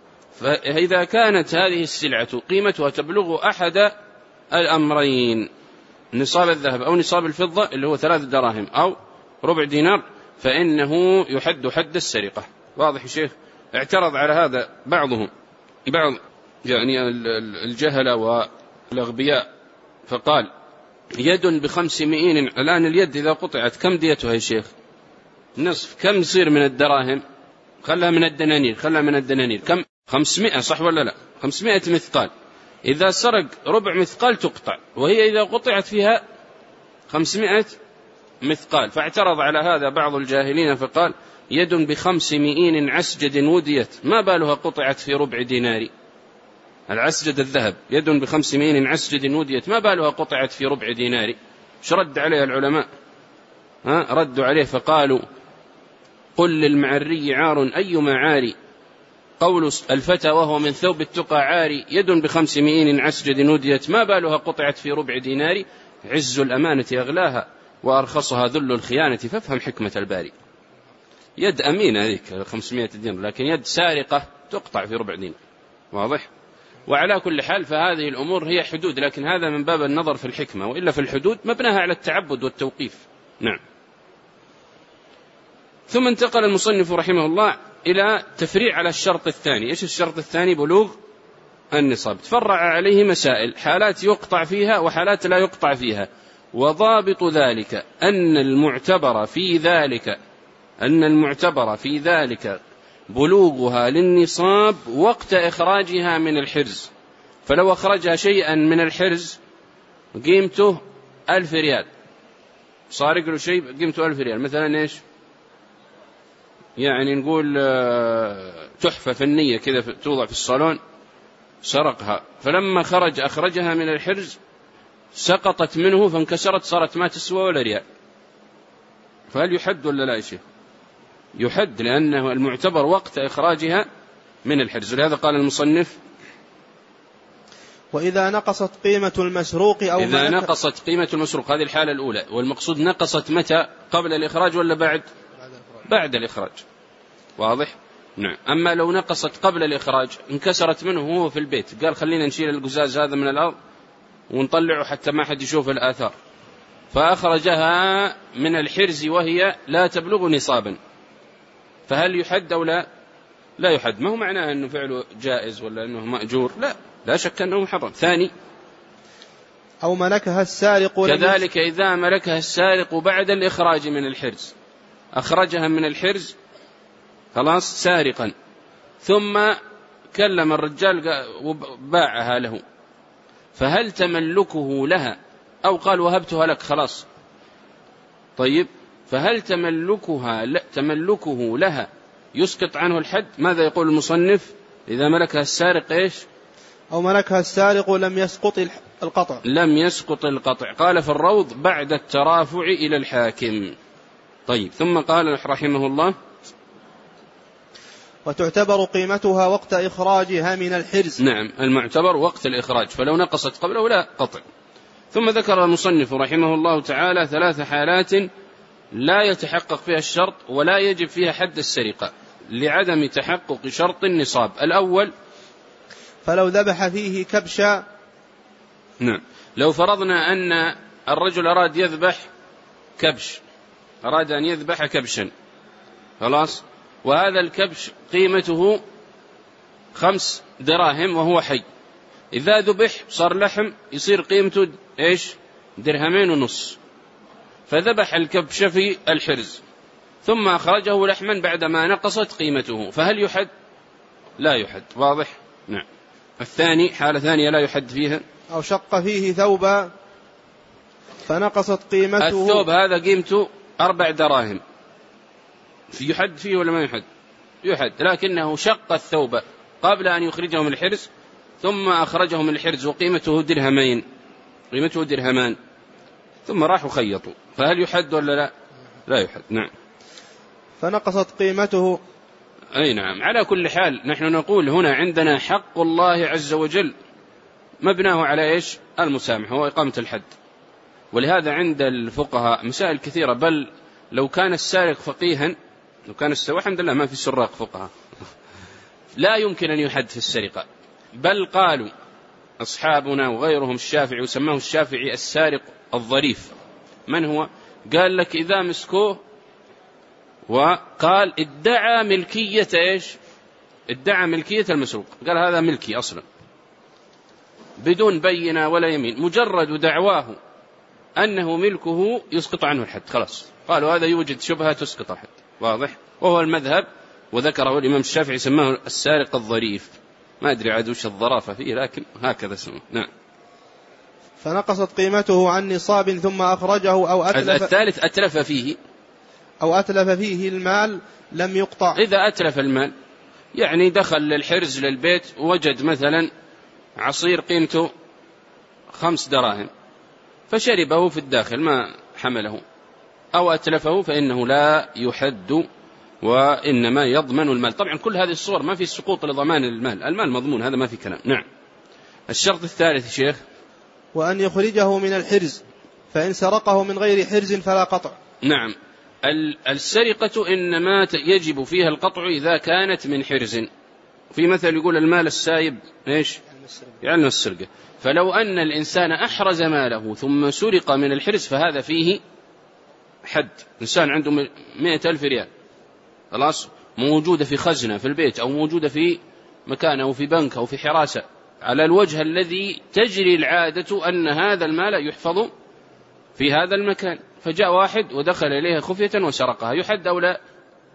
فإذا كانت هذه السلعة قيمتها تبلغ أحد الأمرين، نصاب الذهب أو نصاب الفضة اللي هو ثلاث دراهم أو ربع دينار، فإنه يحد حد السرقة. واضح يا شيخ؟ اعترض على هذا بعضهم، بعض يعني الجهلة والأغبياء، فقال يد بخمس مئين. الآن اليد إذا قطعت كم ديتها يا شيخ؟ نصف. كم يصير من الدراهم؟ خلها من الدنانير، خلها من الدنانير كم؟ خمسمائة، صح ولا لا؟ خمسمائة مثقال. إذا سرق ربع مثقال تقطع، وهي إذا قطعت فيها خمسمائة مثقال. فاعترض على هذا بعض الجاهلين فقال يد بخمس مئين عسجد وديت، ما بالها قطعت في ربع دينار؟ العسجد الذهب يد بخمس مئين عسجد وديت، ما بالها قطعت في ربع دينار؟ شرد عليه العلماء؟ ها ردوا عليه فقالوا قل للمعري عار أيما عاري، قول الفتى وهو من ثوب التقى عاري، يد بخمس مئين عسجد وديت، ما بالها قطعت في ربع دينار؟ عز الأمانة أغلاها وأرخصها ذل الخيانة، فافهم حكمة الباري. يد أمينة هذيك خمسمائة دينار، لكن يد سارقة تقطع في ربع دينار. واضح؟ وعلى كل حال فهذه الأمور هي حدود، لكن هذا من باب النظر في الحكمة، وإلا في الحدود مبناها على التعبد والتوقيف. نعم. ثم انتقل المصنف رحمه الله إلى تفريع على الشرط الثاني. إيش الشرط الثاني؟ بلوغ النصاب. تفرع عليه مسائل، حالات يقطع فيها وحالات لا يقطع فيها. وضابط ذلك أن المعتبر في ذلك أن المعتبر في ذلك بلوغها للنصاب وقت إخراجها من الحرز. فلو أخرجها شيئا من الحرز قيمته ألف ريال، سارق له شيء قيمته ألف ريال، مثلا إيش يعني نقول تحفة فنية كذا توضع في الصالون، سرقها، فلما خرج أخرجها من الحرز سقطت منه فانكسرت، صارت ما تسوى ولا ريال، فهل يحد ولا لا يا شيخ؟ يحد، لأنه المعتبر وقت إخراجها من الحرز. ولهذا قال المصنف: وإذا نقصت قيمة المسروق أو إذا نقصت قيمة المسروق، هذه الحالة الأولى. والمقصود نقصت متى؟ قبل الإخراج ولا بعد؟ بعد الإخراج. واضح؟ نعم. أما لو نقصت قبل الإخراج انكسرت منه وهو في البيت، قال خلينا نشيل القزاز هذا من الأرض ونطلعه حتى ما حد يشوف الآثار، فأخرجها من الحرز وهي لا تبلغ نصابا، فهل يحد أو لا؟ لا يحد. ما هو معناه أنه فعله جائز ولا أنه مأجور، لا، لا شك أنه محرم. ثاني: أو ملكها السارق، كذلك إذا ملكها السارق بعد الإخراج من الحرز، أخرجها من الحرز خلاص سارقا، ثم كلم الرجال وباعها له، فهل تملكه لها؟ أو قال وهبتها لك خلاص، طيب، فهل تملكها لا تملكه لها يسقط عنه الحد؟ ماذا يقول المصنف؟ إذا ملكها السارق إيش؟ أو ملكها السارق لم يسقط القطع. لم يسقط القطع. قال في الروض: بعد الترافع إلى الحاكم. طيب، ثم قال رحمه الله: وتعتبر قيمتها وقت إخراجها من الحرز. نعم، المعتبر وقت الإخراج، فلو نقصت قبله لا قطع. ثم ذكر المصنف رحمه الله تعالى ثلاث حالات لا يتحقق فيها الشرط ولا يجب فيها حد السرقة لعدم تحقق شرط النصاب. الأول: فلو ذبح فيه كبشا. نعم، لو فرضنا أن الرجل أراد يذبح كبش، أراد أن يذبح كبشا خلاص، وهذا الكبش قيمته خمس دراهم وهو حي، إذا ذبح صار لحم يصير قيمته إيش؟ درهمين ونص، فذبح الكبش في الحرز ثم أخرجه لحما بعدما نقصت قيمته، فهل يحد؟ لا يحد. واضح؟ نعم. الثاني، حالة ثانية لا يحد فيها: أو شق فيه ثوبا فنقصت قيمته. الثوب هذا قيمته أربع دراهم، يحد فيه ولا ما يحد؟ يحد، لكنه شق الثوب قبل أن يخرجه من الحرز ثم أخرجه من الحرز وقيمته درهمين، قيمته درهمان، ثم راحوا خيطوا، فهل يحد ولا لا؟ لا يحد. نعم. فنقصت قيمته. أي نعم. على كل حال نحن نقول هنا عندنا حق الله عز وجل مبناه على إيش؟ المسامحة وإقامة الحد. ولهذا عند الفقهاء مسائل كثيرة، بل لو كان السارق فقيها، لو كان السارق، الحمد لله ما في سراق فقهاء، لا يمكن أن يحد في السرقة، بل قالوا أصحابنا وغيرهم الشافعي، وسماه الشافعي السارق الظريف. من هو؟ قال لك إذا مسكوه وقال ادعى ملكية إيش؟ ادعى ملكية المسروق، قال هذا ملكي أصلا بدون بينة ولا يمين، مجرد دعواه أنه ملكه يسقط عنه الحد، خلاص قالوا هذا يوجد شبهة تسقط الحد. واضح؟ وهو المذهب، وذكره الإمام الشافعي سماه السارق الظريف، ما أدري عاد وش الظرافة فيه، لكن هكذا اسمه. نعم. فنقصت قيمته عن نصاب ثم أخرجه أو أتلف. الثالث: أتلف فيه، أو أتلف فيه المال لم يقطع. إذا أتلف المال، يعني دخل للحرز للبيت ووجد مثلا عصير قيمته خمس دراهم فشربه في الداخل ما حمله، أو أتلفه، فإنه لا يحد وإنما يضمن المال. طبعا كل هذه الصور ما في سقوط لضمان المال، المال مضمون، هذا ما في كلام. نعم. الشرط الثالث شيخ: وأن يخرجه من الحرز، فإن سرقه من غير حرز فلا قطع. نعم. السرقة إنما يجب فيها القطع إذا كانت من حرز. في مثل يقول المال السايب إيش؟ يعني السرقة. فلو أن الإنسان أحرز ماله ثم سرق من الحرز فهذا فيه حد. إنسان عنده مئة ألف ريال خلاص موجودة في خزنة في البيت، أو موجودة في مكان أو في بنك أو في حراسة على الوجه الذي تجري العادة أن هذا المال يحفظ في هذا المكان، فجاء واحد ودخل إليها خفية وسرقها، يحد أو لا؟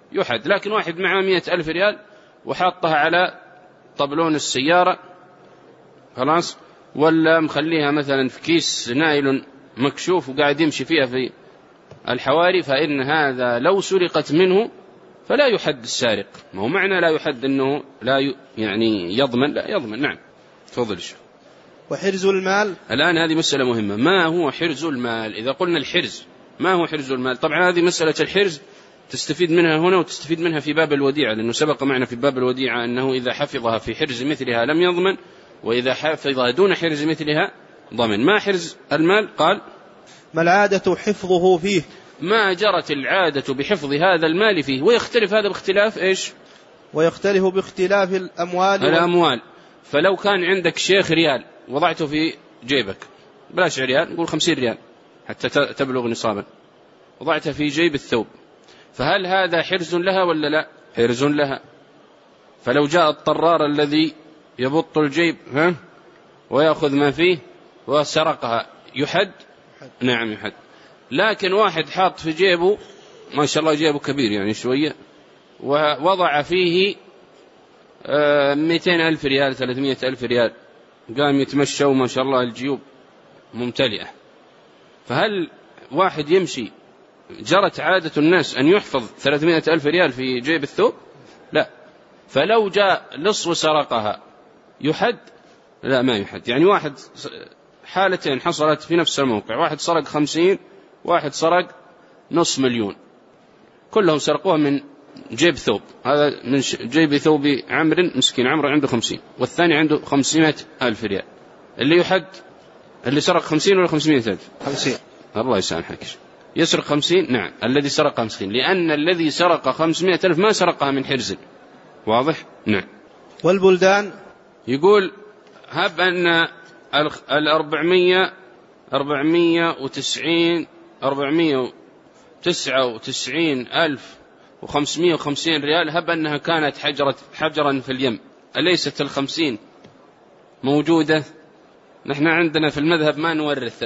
يحد. لكن واحد معه مئة ألف ريال وحاطها على طبلون السيارة خلاص، ولا مخليها مثلا في كيس نايلون مكشوف وقاعد يمشي فيها في الحواري، فإن هذا لو سرقت منه فلا يحد السارق. ما هو معنى لا يحد أنه لا يعني يضمن، لا يضمن. نعم تفضل. وحرز المال. الآن هذه مسألة مهمة، ما هو حرز المال؟ إذا قلنا الحرز، ما هو حرز المال؟ طبعا هذه مسألة الحرز تستفيد منها هنا وتستفيد منها في باب الوديعة، لأنه سبق معنا في باب الوديعة أنه إذا حفظها في حرز مثلها لم يضمن، وإذا حفظها دون حرز مثلها ضمن. ما حرز المال؟ قال ما العادة حفظه فيه؟ ما جرت العادة بحفظ هذا المال فيه. ويختلف هذا باختلاف إيش؟ ويختلف باختلاف الأموال الأموال. فلو كان عندك شيخ ريال وضعته في جيبك، بلاش ريال، نقول خمسين ريال حتى تبلغ نصابا، وضعتها في جيب الثوب، فهل هذا حرز لها ولا لا؟ حرز لها. فلو جاء الطرار الذي يبط الجيب ها ويأخذ ما فيه وسرقها يحد؟ نعم يحد. لكن واحد حاط في جيبه ما شاء الله جيبه كبير يعني شوية ووضع فيه مئتين ألف ريال ثلاثمائة ألف ريال، قام يتمشى وما شاء الله الجيوب ممتلئة، فهل واحد يمشي جرت عادة الناس أن يحفظ ثلاثمائة ألف ريال في جيب الثوب؟ لا. فلو جاء لص وسرقها يحد؟ لا ما يحد. يعني واحد حالتين حصلت في نفس الموقع، واحد سرق خمسين، واحد سرق نصف مليون، كلهم سرقوها من جيب ثوب. هذا من جيب ثوب عمرو، مسكين عمرو عنده خمسين، والثاني عنده خمسمائة ألف ريال. اللي يحد اللي سرق خمسين ولا خمسمائة ألف؟ خمسين. الله يسامحك. يسرق خمسين؟ نعم الذي سرق خمسين، لأن الذي سرق خمسمائة ألف ما سرقها من حرز. واضح؟ نعم. والبلدان يقول هب أن الأربعمية أربعمية وتسعين أربعمية وتسعة وتسعين ألف وخمسمائة وخمسين ريال، هب أنها كانت حجرة حجرا في اليم، أليست الخمسين موجودة؟ نحن عندنا في المذهب ما نورث،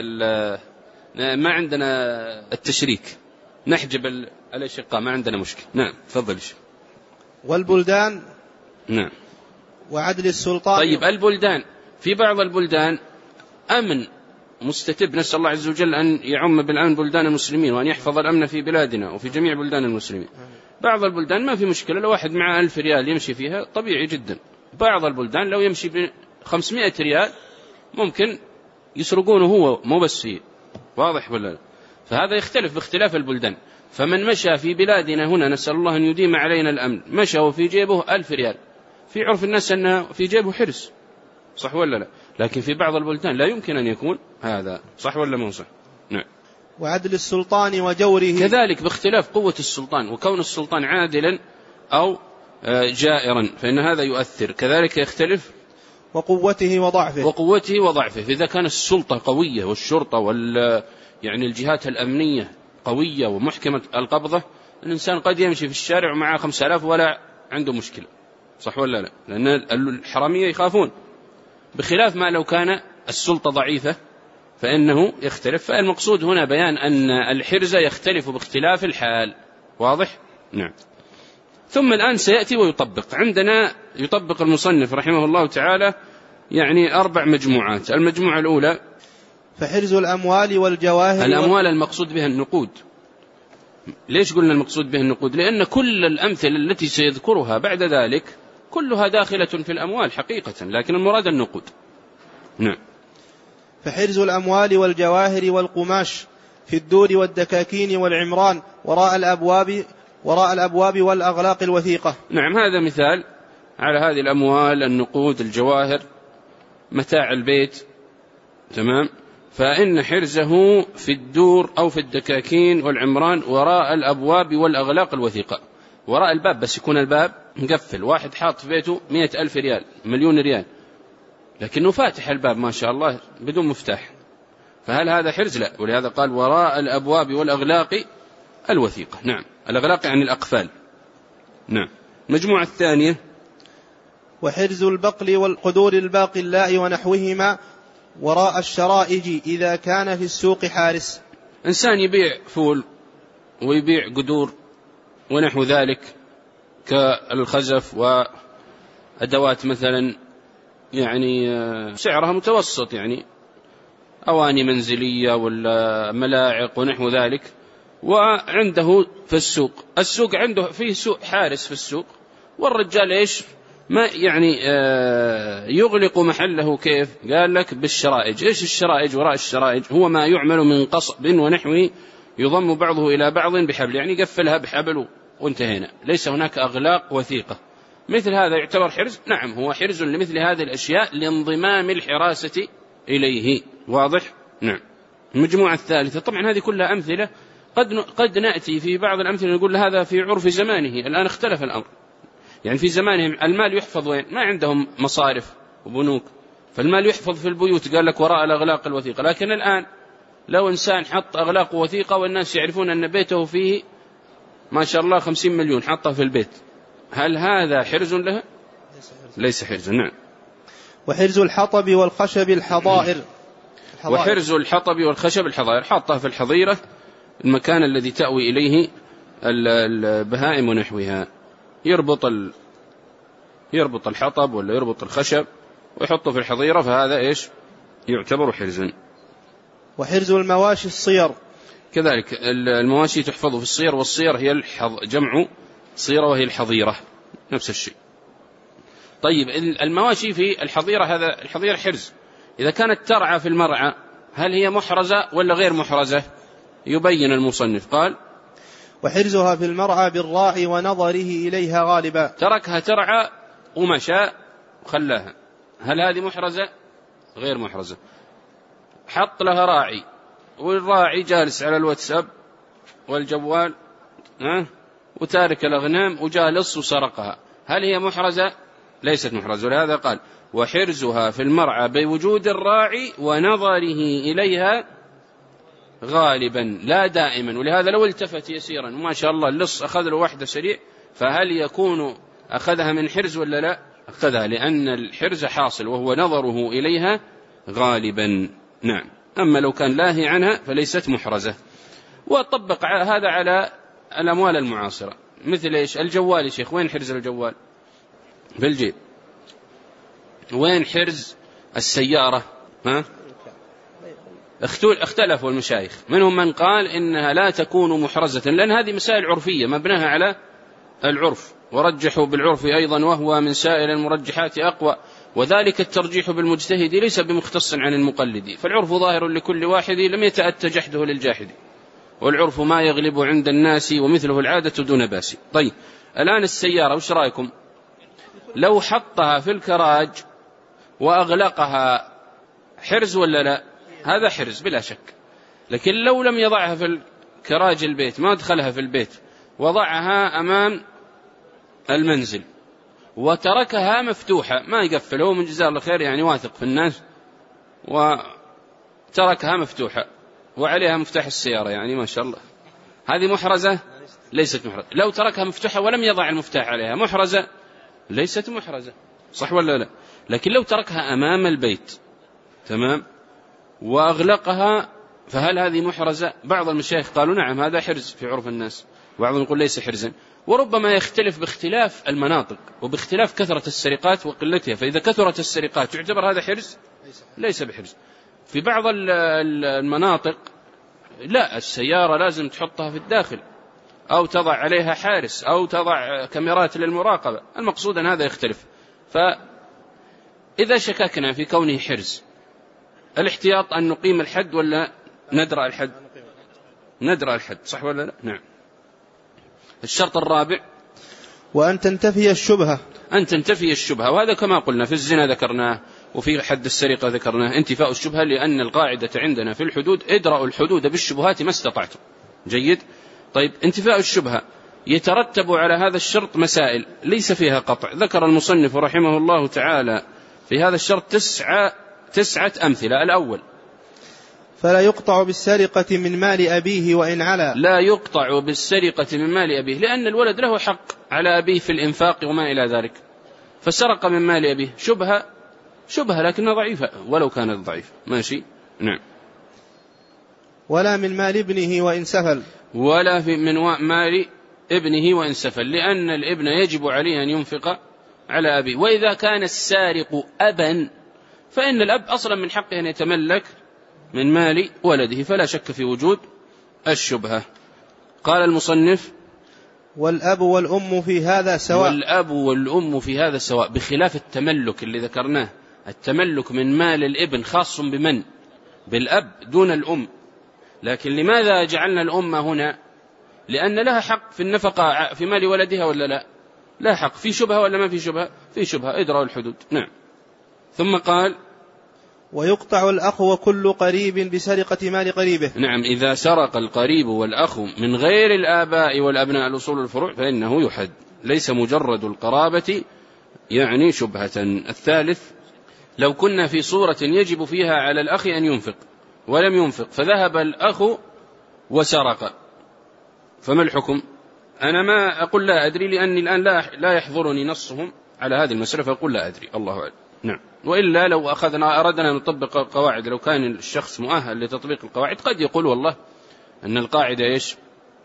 ما عندنا التشريك، نحجب الأشقاء، ما عندنا مشكلة. نعم تفضل. والبلدان. نعم. وعدل السلطان. طيب البلدان، في بعض البلدان أمن مستتب، نسأل الله عز وجل أن يعم بالأمن بلدان المسلمين وأن يحفظ الأمن في بلادنا وفي جميع بلدان المسلمين. بعض البلدان ما في مشكلة، لو واحد معه ألف ريال يمشي فيها طبيعي جدا. بعض البلدان لو يمشي بخمسمائة ريال ممكن يسرقونه هو مو بس هي. واضح ولا لا؟ فهذا يختلف باختلاف البلدان. فمن مشى في بلادنا هنا نسأل الله أن يديم علينا الأمن، مشى وفي جيبه ألف ريال، في عرف الناس أنه في جيبه حرز، صح ولا لا؟ لكن في بعض البلدان لا يمكن أن يكون هذا، صح ولا مو صح؟ نعم. وعدل السلطان وجوره كذلك باختلاف قوة السلطان، وكون السلطان عادلا أو جائرا فإن هذا يؤثر. كذلك يختلف وقوته وضعفه وقوته وضعفه. إذا كان السلطة قوية والشرطة وال يعني الجهات الأمنية قوية ومحكمة القبضة، الإنسان قد يمشي في الشارع ومعه خمسة آلاف ولا عنده مشكلة، صح ولا لا؟ لأن الحرامية يخافون. بخلاف ما لو كان السلطة ضعيفة فإنه يختلف. فالمقصود هنا بيان أن الحرز يختلف باختلاف الحال. واضح؟ نعم. ثم الآن سيأتي ويطبق. عندنا يطبق المصنف رحمه الله تعالى يعني أربع مجموعات. المجموعة الأولى فحرز الأموال والجواهر. الأموال المقصود بها النقود. ليش قلنا المقصود بها النقود؟ لأن كل الأمثلة التي سيذكرها بعد ذلك كلها داخلة في الأموال حقيقة، لكن المراد النقود. نعم. فحرز الأموال والجواهر والقماش في الدور والدكاكين والعمران وراء الأبواب وراء الأبواب والأغلاق الوثيقة. نعم هذا مثال على هذه الأموال، النقود، الجواهر، متاع البيت، تمام. فإن حرزه في الدور أو في الدكاكين والعمران وراء الأبواب والأغلاق الوثيقة. وراء الباب بس يكون الباب مقفل، واحد حاط في بيته مئة ألف ريال مليون ريال لكنه فاتح الباب ما شاء الله بدون مفتاح، فهل هذا حرز؟ لا. ولهذا قال وراء الأبواب والأغلاق الوثيقة. نعم الأغلاق يعني الأقفال. نعم. المجموعة الثانية وحرز البقل والقدور الباقلاء ونحوهما وراء الشرائج إذا كان في السوق حارس. إنسان يبيع فول ويبيع قدور ونحو ذلك كالخزف وأدوات مثلا يعني سعرها متوسط، يعني أواني منزلية ولا ملاعق ونحو ذلك، وعنده في السوق السوق عنده فيه سوق حارس في السوق، والرجال إيش ما يعني آه يغلق محله. كيف؟ قال لك بالشرائج. إيش الشرائج؟ وراء الشرائج هو ما يعمل من قصب ونحوه يضم بعضه إلى بعض بحبل، يعني يقفلها بحبل وانتهينا، ليس هناك أغلاق وثيقة. مثل هذا يعتبر حرز؟ نعم، هو حرز لمثل هذه الأشياء لانضمام الحراسة إليه. واضح؟ نعم. المجموعة الثالثة، طبعا هذه كلها أمثلة قد قد نأتي في بعض الأمثلة نقول هذا في عرف زمانه، الآن اختلف الأمر. يعني في زمانهم المال يحفظ وين؟ ما عندهم مصارف وبنوك، فالمال يحفظ في البيوت، قال لك وراء الأغلاق الوثيقة. لكن الآن لو إنسان حط أغلاق وثيقة والناس يعرفون أن بيته فيه ما شاء الله خمسين مليون حطه في البيت، هل هذا حرز له؟ ليس حرز. نعم. وحرز الحطب والخشب الحظائر. وحرز الحطب والخشب الحظائر، حطه في الحظيرة، المكان الذي تأوي إليه البهائم ونحوها، يربط ال... يربط الحطب ولا يربط الخشب ويحطه في الحظيرة، فهذا إيش يعتبر حرزا. وحرز المواشي الصير كذلك، المواشي تحفظ في الصير، والصير هي الحظ... جمع صيرة وهي الحظيرة، نفس الشيء. طيب المواشي في الحظيرة، هذا الحظيرة حرز. إذا كانت ترعى في المرعى هل هي محرزة ولا غير محرزة؟ يبين المصنف قال وحرزها في المرعى بالراعي ونظره إليها غالبا. تركها ترعى ومشى وخلاها، هل هذه محرزة؟ غير محرزة. حط لها راعي والراعي جالس على الواتساب والجوال ها وتارك الأغنام وجالس وسرقها، هل هي محرزة؟ ليست محرزة. ولهذا قال وحرزها في المرعى بوجود الراعي ونظره إليها غالبا لا دائما. ولهذا لو التفت يسيرا وما شاء الله اللص أخذ له واحدة سريع، فهل يكون أخذها من حرز ولا لا؟ أخذها، لأن الحرز حاصل وهو نظره إليها غالبا. نعم. أما لو كان لاهي عنها فليست محرزة. وطبق هذا على الأموال المعاصرة، مثل إيش؟ الجوال يا شيخ، وين حرز الجوال؟ في الجيب. وين حرز السيارة؟ ها؟ اختلفوا المشايخ، منهم من قال إنها لا تكون محرزة، لأن هذه مسائل عرفية مبناها على العرف، ورجحوا بالعرف أيضا وهو من سائر المرجحات أقوى، وذلك الترجيح بالمجتهد ليس بمختص عن المقلد، فالعرف ظاهر لكل واحد لم يتأتى جحده للجاحد، والعرف ما يغلب عند الناس ومثله العادة دون باس. طيب الآن السيارة وش رأيكم لو حطها في الكراج وأغلقها، حرز ولا لا؟ هذا حرز بلا شك. لكن لو لم يضعها في الكراج البيت، ما أدخلها في البيت، وضعها أمام المنزل وتركها مفتوحة، ما يقفل، هو من جزاه الله خير يعني واثق في الناس، وتركها مفتوحة وعليها مفتاح السيارة، يعني ما شاء الله، هذه محرزة؟ ليست محرزة. لو تركها مفتوحة ولم يضع المفتاح عليها، محرزة؟ ليست محرزة، صح ولا لا؟ لكن لو تركها أمام البيت تمام وأغلقها، فهل هذه محرزة؟ بعض المشايخ قالوا نعم هذا حرز في عرف الناس، وبعضهم يقول ليس حرزا، وربما يختلف باختلاف المناطق وباختلاف كثرة السرقات وقلتها، فإذا كثرت السرقات يعتبر هذا حرز؟ ليس بحرز. في بعض المناطق لا، السيارة لازم تحطها في الداخل أو تضع عليها حارس أو تضع كاميرات للمراقبة، المقصود أن هذا يختلف. فإذا شككنا في كونه حرز، الاحتياط أن نقيم الحد ولا ندرأ الحد؟ ندرأ الحد، صح ولا لا؟ نعم. الشرط الرابع وأن تنتفي الشبهة. أن تنتفي الشبهة، وهذا كما قلنا في الزنا ذكرناه، وفي حد السرقة ذكرناه، انتفاء الشبهة، لأن القاعدة عندنا في الحدود ادرأوا الحدود بالشبهات ما استطعتم. جيد. طيب انتفاء الشبهة يترتب على هذا الشرط مسائل ليس فيها قطع، ذكر المصنف رحمه الله تعالى في هذا الشرط تسعة, تسعة أمثلة. الأول فلا يقطع بالسرقة من مال أبيه وإن علا. لا يقطع بالسرقة من مال أبيه، لأن الولد له حق على أبيه في الإنفاق وما إلى ذلك، فسرق من مال أبيه شبهة شبهة لكنها ضعيفة ولو كانت ضعيفة، ماشي. نعم. ولا من مال ابنه وإن سفل. ولا في من مال ابنه وإن سفل، لأن الابن يجب عليه أن ينفق على أبيه. وإذا كان السارق أبا فإن الأب أصلا من حقه أن يتملك من مال ولده، فلا شك في وجود الشبهة. قال المصنف: والأب والأم في هذا سواء. والأب والأم في هذا سواء، بخلاف التملك اللي ذكرناه. التملك من مال الابن خاص بمن؟ بالأب دون الأم. لكن لماذا جعلنا الأم هنا؟ لأن لها حق في النفقة في مال ولدها ولا لا؟ لا حق. في شبهة ولا ما في شبهة؟ في شبهة. ادرأوا الحدود. نعم. ثم قال: ويقطع الأخ وكل قريب بسرقة مال قريبه. نعم، إذا سرق القريب والأخ من غير الآباء والأبناء الأصول الفروع فإنه يحد، ليس مجرد القرابة يعني شبهة. الثالث: لو كنا في صورة يجب فيها على الأخ أن ينفق ولم ينفق فذهب الأخ وسرق، فما الحكم؟ أنا ما أقول لا أدري، لأني الآن لا لا يحضرني نصهم على هذه المسألة، فأقول لا أدري، الله أعلم. نعم. وإلا لو أخذنا أردنا أن نطبق القواعد، لو كان الشخص مؤهل لتطبيق القواعد قد يقول والله أن القاعدة إيش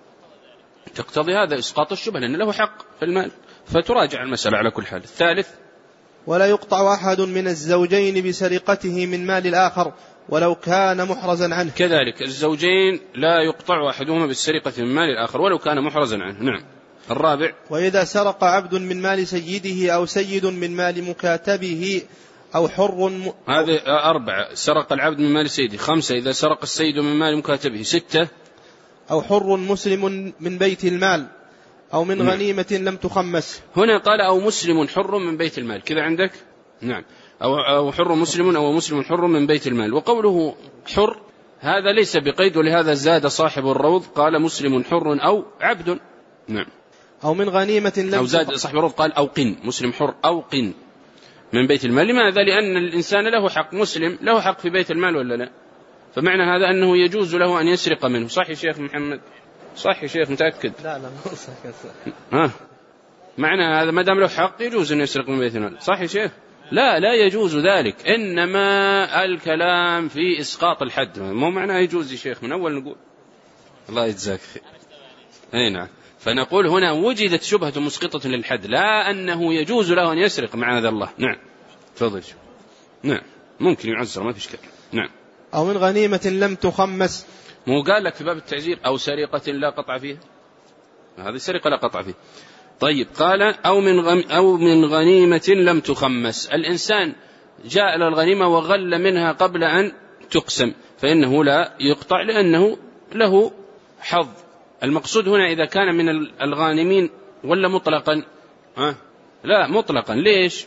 تقتضي هذا إسقاط الشبهة، لأن له حق في المال، فتراجع المسألة على كل حال. الثالث: ولا يقطع أحد من الزوجين بسرقته من مال الآخر ولو كان محرزا عنه. كذلك الزوجين لا يقطع أحدهما بالسرقة من مال الآخر ولو كان محرزا عنه. نعم. الرابع: وإذا سرق عبد من مال سيده أو سيد من مال مكاتبه أو حر م... هذه أربعة. سرق العبد من مال سيده. خمسة: إذا سرق السيد من مال مكاتبه. ستة: أو حر مسلم من بيت المال أو من نعم. غنيمة لم تخمس. هنا قال أو مسلم حر من بيت المال، كذا عندك؟ نعم. أو, أو حر مسلم أو مسلم حر من بيت المال. وقوله حر هذا ليس بقيد، ولهذا زاد صاحب الروض قال مسلم حر أو عبد. نعم. أو من غنيمة لم أو زاد صاحب الروض قال أو قن، مسلم حر أو قن من بيت المال. لماذا؟ لأن الإنسان له حق، مسلم له حق في بيت المال ولا لا؟ فمعنى هذا أنه يجوز له أن يسرق منه. صح يا شيخ محمد؟ صح يا شيخ متأكد؟ لا لا ما صح. ها معنى هذا ما دام له حق يجوز أن يسرق من بيت المال. صح يا شيخ؟ لا لا يجوز ذلك، إنما الكلام في إسقاط الحد، مو معناه يجوز يا شيخ، من أول نقول. الله يجزاك خير. أي نعم. فنقول هنا وجدت شبهة مسقطة للحد، لا أنه يجوز له أن يسرق مع هذا الله. نعم. تفضل. نعم ممكن يعزر ما في إشكال. نعم. أو من غنيمة لم تخمس. مو قال لك في باب التعزير أو سرقة لا قطع فيها؟ هذه سرقة لا قطع فيها. طيب قال أو من غم أو من غنيمة لم تخمس. الإنسان جاء إلى الغنيمة وغل منها قبل أن تقسم فإنه لا يقطع، لأنه له حظ. المقصود هنا إذا كان من الغانمين ولا مطلقا؟ ها؟ لا مطلقا. ليش؟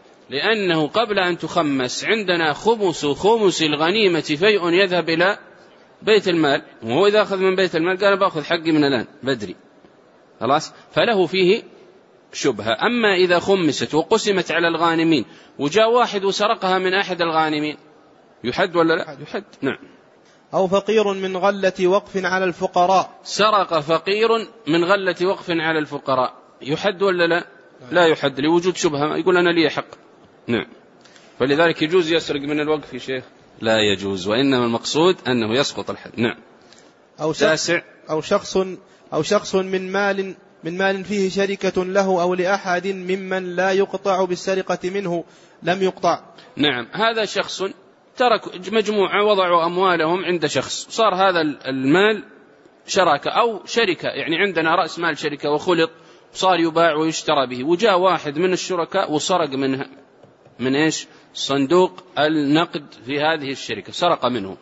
لأنه قبل أن تخمس عندنا خمس خمس الغنيمة فيء يذهب إلى بيت المال، وهو إذا أخذ من بيت المال قال بأخذ حقي من الآن بدري، خلاص، فله فيه شبهة. أما إذا خمست وقسمت على الغانمين وجاء واحد وسرقها من أحد الغانمين يحد ولا لا؟ يحد. نعم. أو فقير من غلة وقف على الفقراء. سرق فقير من غلة وقف على الفقراء يحد ولا لا؟ لا يحد، لوجود شبهة، يقول أنا لي حق. نعم. فلذلك يجوز يسرق من الوقف يا شيخ؟ لا يجوز، وإنما المقصود أنه يسقط الحد. نعم. أو شخص أو شخص أو شخص من مال من مال فيه شركة له أو لأحد ممن لا يقطع بالسرقة منه لم يقطع. نعم. هذا شخص ترك مجموعة وضعوا أموالهم عند شخص، صار هذا المال شراكة أو شركة، يعني عندنا رأس مال شركة وخلط صار يباع ويشترى به، وجاء واحد من الشركاء وسرق منها من إيش؟ صندوق النقد في هذه الشركة، سرق منه،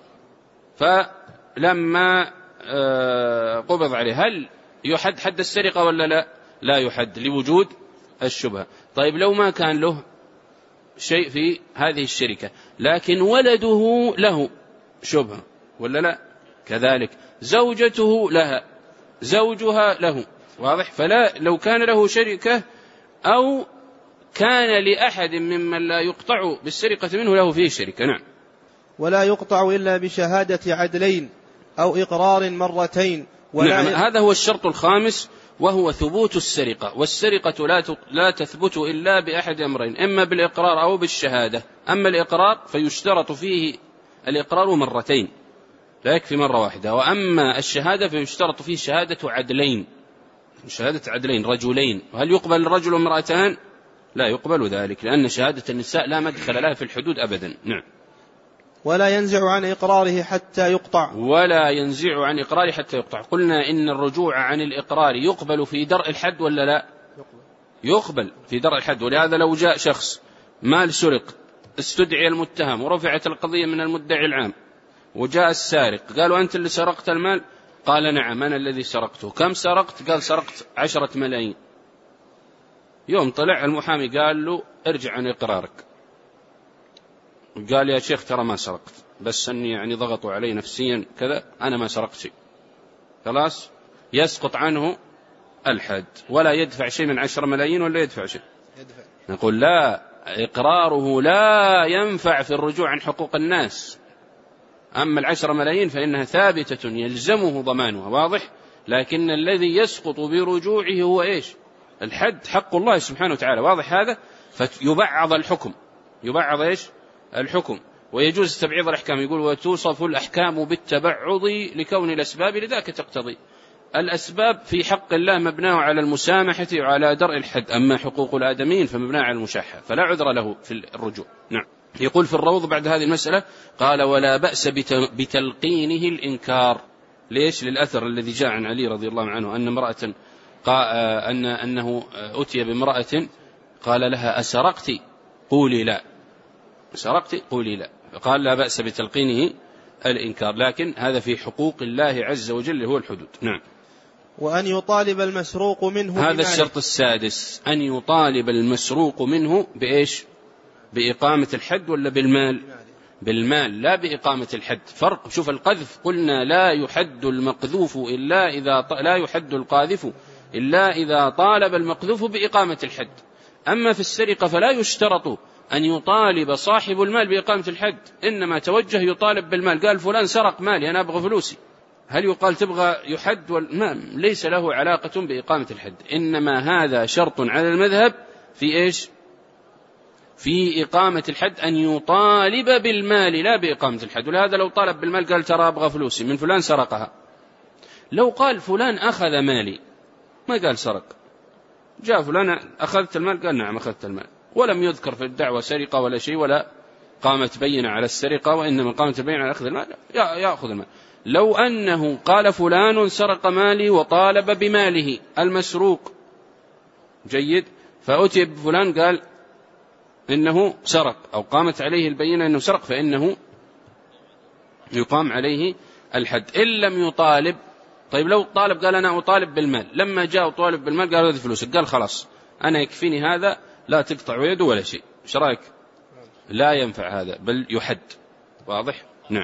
فلما قبض عليه هل يحد حد السرقة ولا لا؟ لا يحد لوجود الشبهة. طيب لو ما كان له شيء في هذه الشركة لكن ولده له شبهة ولا لا؟ كذلك زوجته لها، زوجها له، واضح؟ فلا لو كان له شركة أو كان لأحد ممن لا يقطع بالسرقة منه له فيه شركة. نعم. ولا يقطع إلا بشهادة عدلين أو إقرار مرتين. نعم. هذا هو الشرط الخامس، وهو ثبوت السرقة، والسرقة لا لا تثبت إلا بأحد أمرين، إما بالإقرار أو بالشهادة. أما الإقرار فيشترط فيه الإقرار مرتين، لا يكفي مرة واحدة، وأما الشهادة فيشترط فيه شهادة عدلين، شهادة عدلين رجلين. وهل يقبل الرجل وامرأتان؟ لا يقبل ذلك، لأن شهادة النساء لا مدخل لها في الحدود أبدا. نعم. ولا ينزع عن إقراره حتى يقطع. ولا ينزع عن إقراره حتى يقطع. قلنا إن الرجوع عن الإقرار يقبل في درء الحد ولا لا؟ يقبل في درء الحد. ولهذا لو جاء شخص مال سرق، استدعي المتهم ورفعت القضية من المدعي العام، وجاء السارق قالوا أنت اللي سرقت المال، قال نعم أنا الذي سرقته. كم سرقت؟ قال سرقت عشرة ملايين. يوم طلع المحامي قال له ارجع عن إقرارك، قال يا شيخ ترى ما سرقت، بس أني يعني ضغطوا علي نفسيا كذا، أنا ما سرقت شيء. خلاص يسقط عنه الحد ولا يدفع شيء من عشرة ملايين ولا يدفع شيء. يدفع. نقول لا، إقراره لا ينفع في الرجوع عن حقوق الناس. أما العشرة ملايين فإنها ثابتة يلزمه ضمانها، واضح. لكن الذي يسقط برجوعه هو إيش؟ الحد، حق الله سبحانه وتعالى، واضح هذا. فيبعض الحكم، يبعض إيش؟ الحكم. ويجوز تبعيض الأحكام، يقول وتوصف الأحكام بالتبعض لكون الأسباب لذاك تقتضي. الأسباب في حق الله مبناه على المسامحة وعلى درء الحد، أما حقوق الآدمين فمبناه على المشاحة، فلا عذر له في الرجوع. نعم. يقول في الروض بعد هذه المسألة قال ولا بأس بتلقينه الإنكار. ليش؟ للأثر الذي جاء عن علي رضي الله عنه أن امرأة أن أنه أتي بامرأة قال لها أسرقت؟ قولي لا. سرقت؟ قولي لا. قال لا بأس بتلقينه الإنكار، لكن هذا في حقوق الله عز وجل هو الحدود. نعم. وأن يطالب المسروق منه هذا بماله. الشرط السادس، أن يطالب المسروق منه بإيش؟ بإقامة الحد ولا بالمال؟ بالمال، لا بإقامة الحد. فرق. شوف القذف قلنا لا يحد المقذوف إلا إذا ط... لا يحد القاذف إلا إذا طالب المقذوف بإقامة الحد. أما في السرقة فلا يشترط أن يطالب صاحب المال بإقامة الحد، إنما توجه يطالب بالمال، قال فلان سرق مالي أنا أبغى فلوسي، هل يقال تبغى يحد؟ والمال ليس له علاقة بإقامة الحد، إنما هذا شرط على المذهب في إيش؟ في إقامة الحد، أن يطالب بالمال لا بإقامة الحد. ولهذا لو طالب بالمال قال ترى أبغى فلوسي من فلان سرقها، لو قال فلان أخذ مالي ما قال سرق، جاء فلان أخذت المال قال نعم أخذت المال، ولم يذكر في الدعوة سرقة ولا شيء، ولا قامت بينة على السرقة، وإنما قامت بينة على أخذ المال يأخذ المال. لو أنه قال فلان سرق مالي وطالب بماله المسروق، جيد، فأتي بفلان قال إنه سرق أو قامت عليه البينة إنه سرق، فإنه يقام عليه الحد. إن لم يطالب، طيب لو طالب قال أنا أطالب بالمال، لما جاء طالب بالمال قال هذه فلوسك، قال خلاص أنا يكفيني هذا لا تقطع يده ولا شيء، ايش رايك؟ لا ينفع هذا، بل يحد، واضح؟ نعم.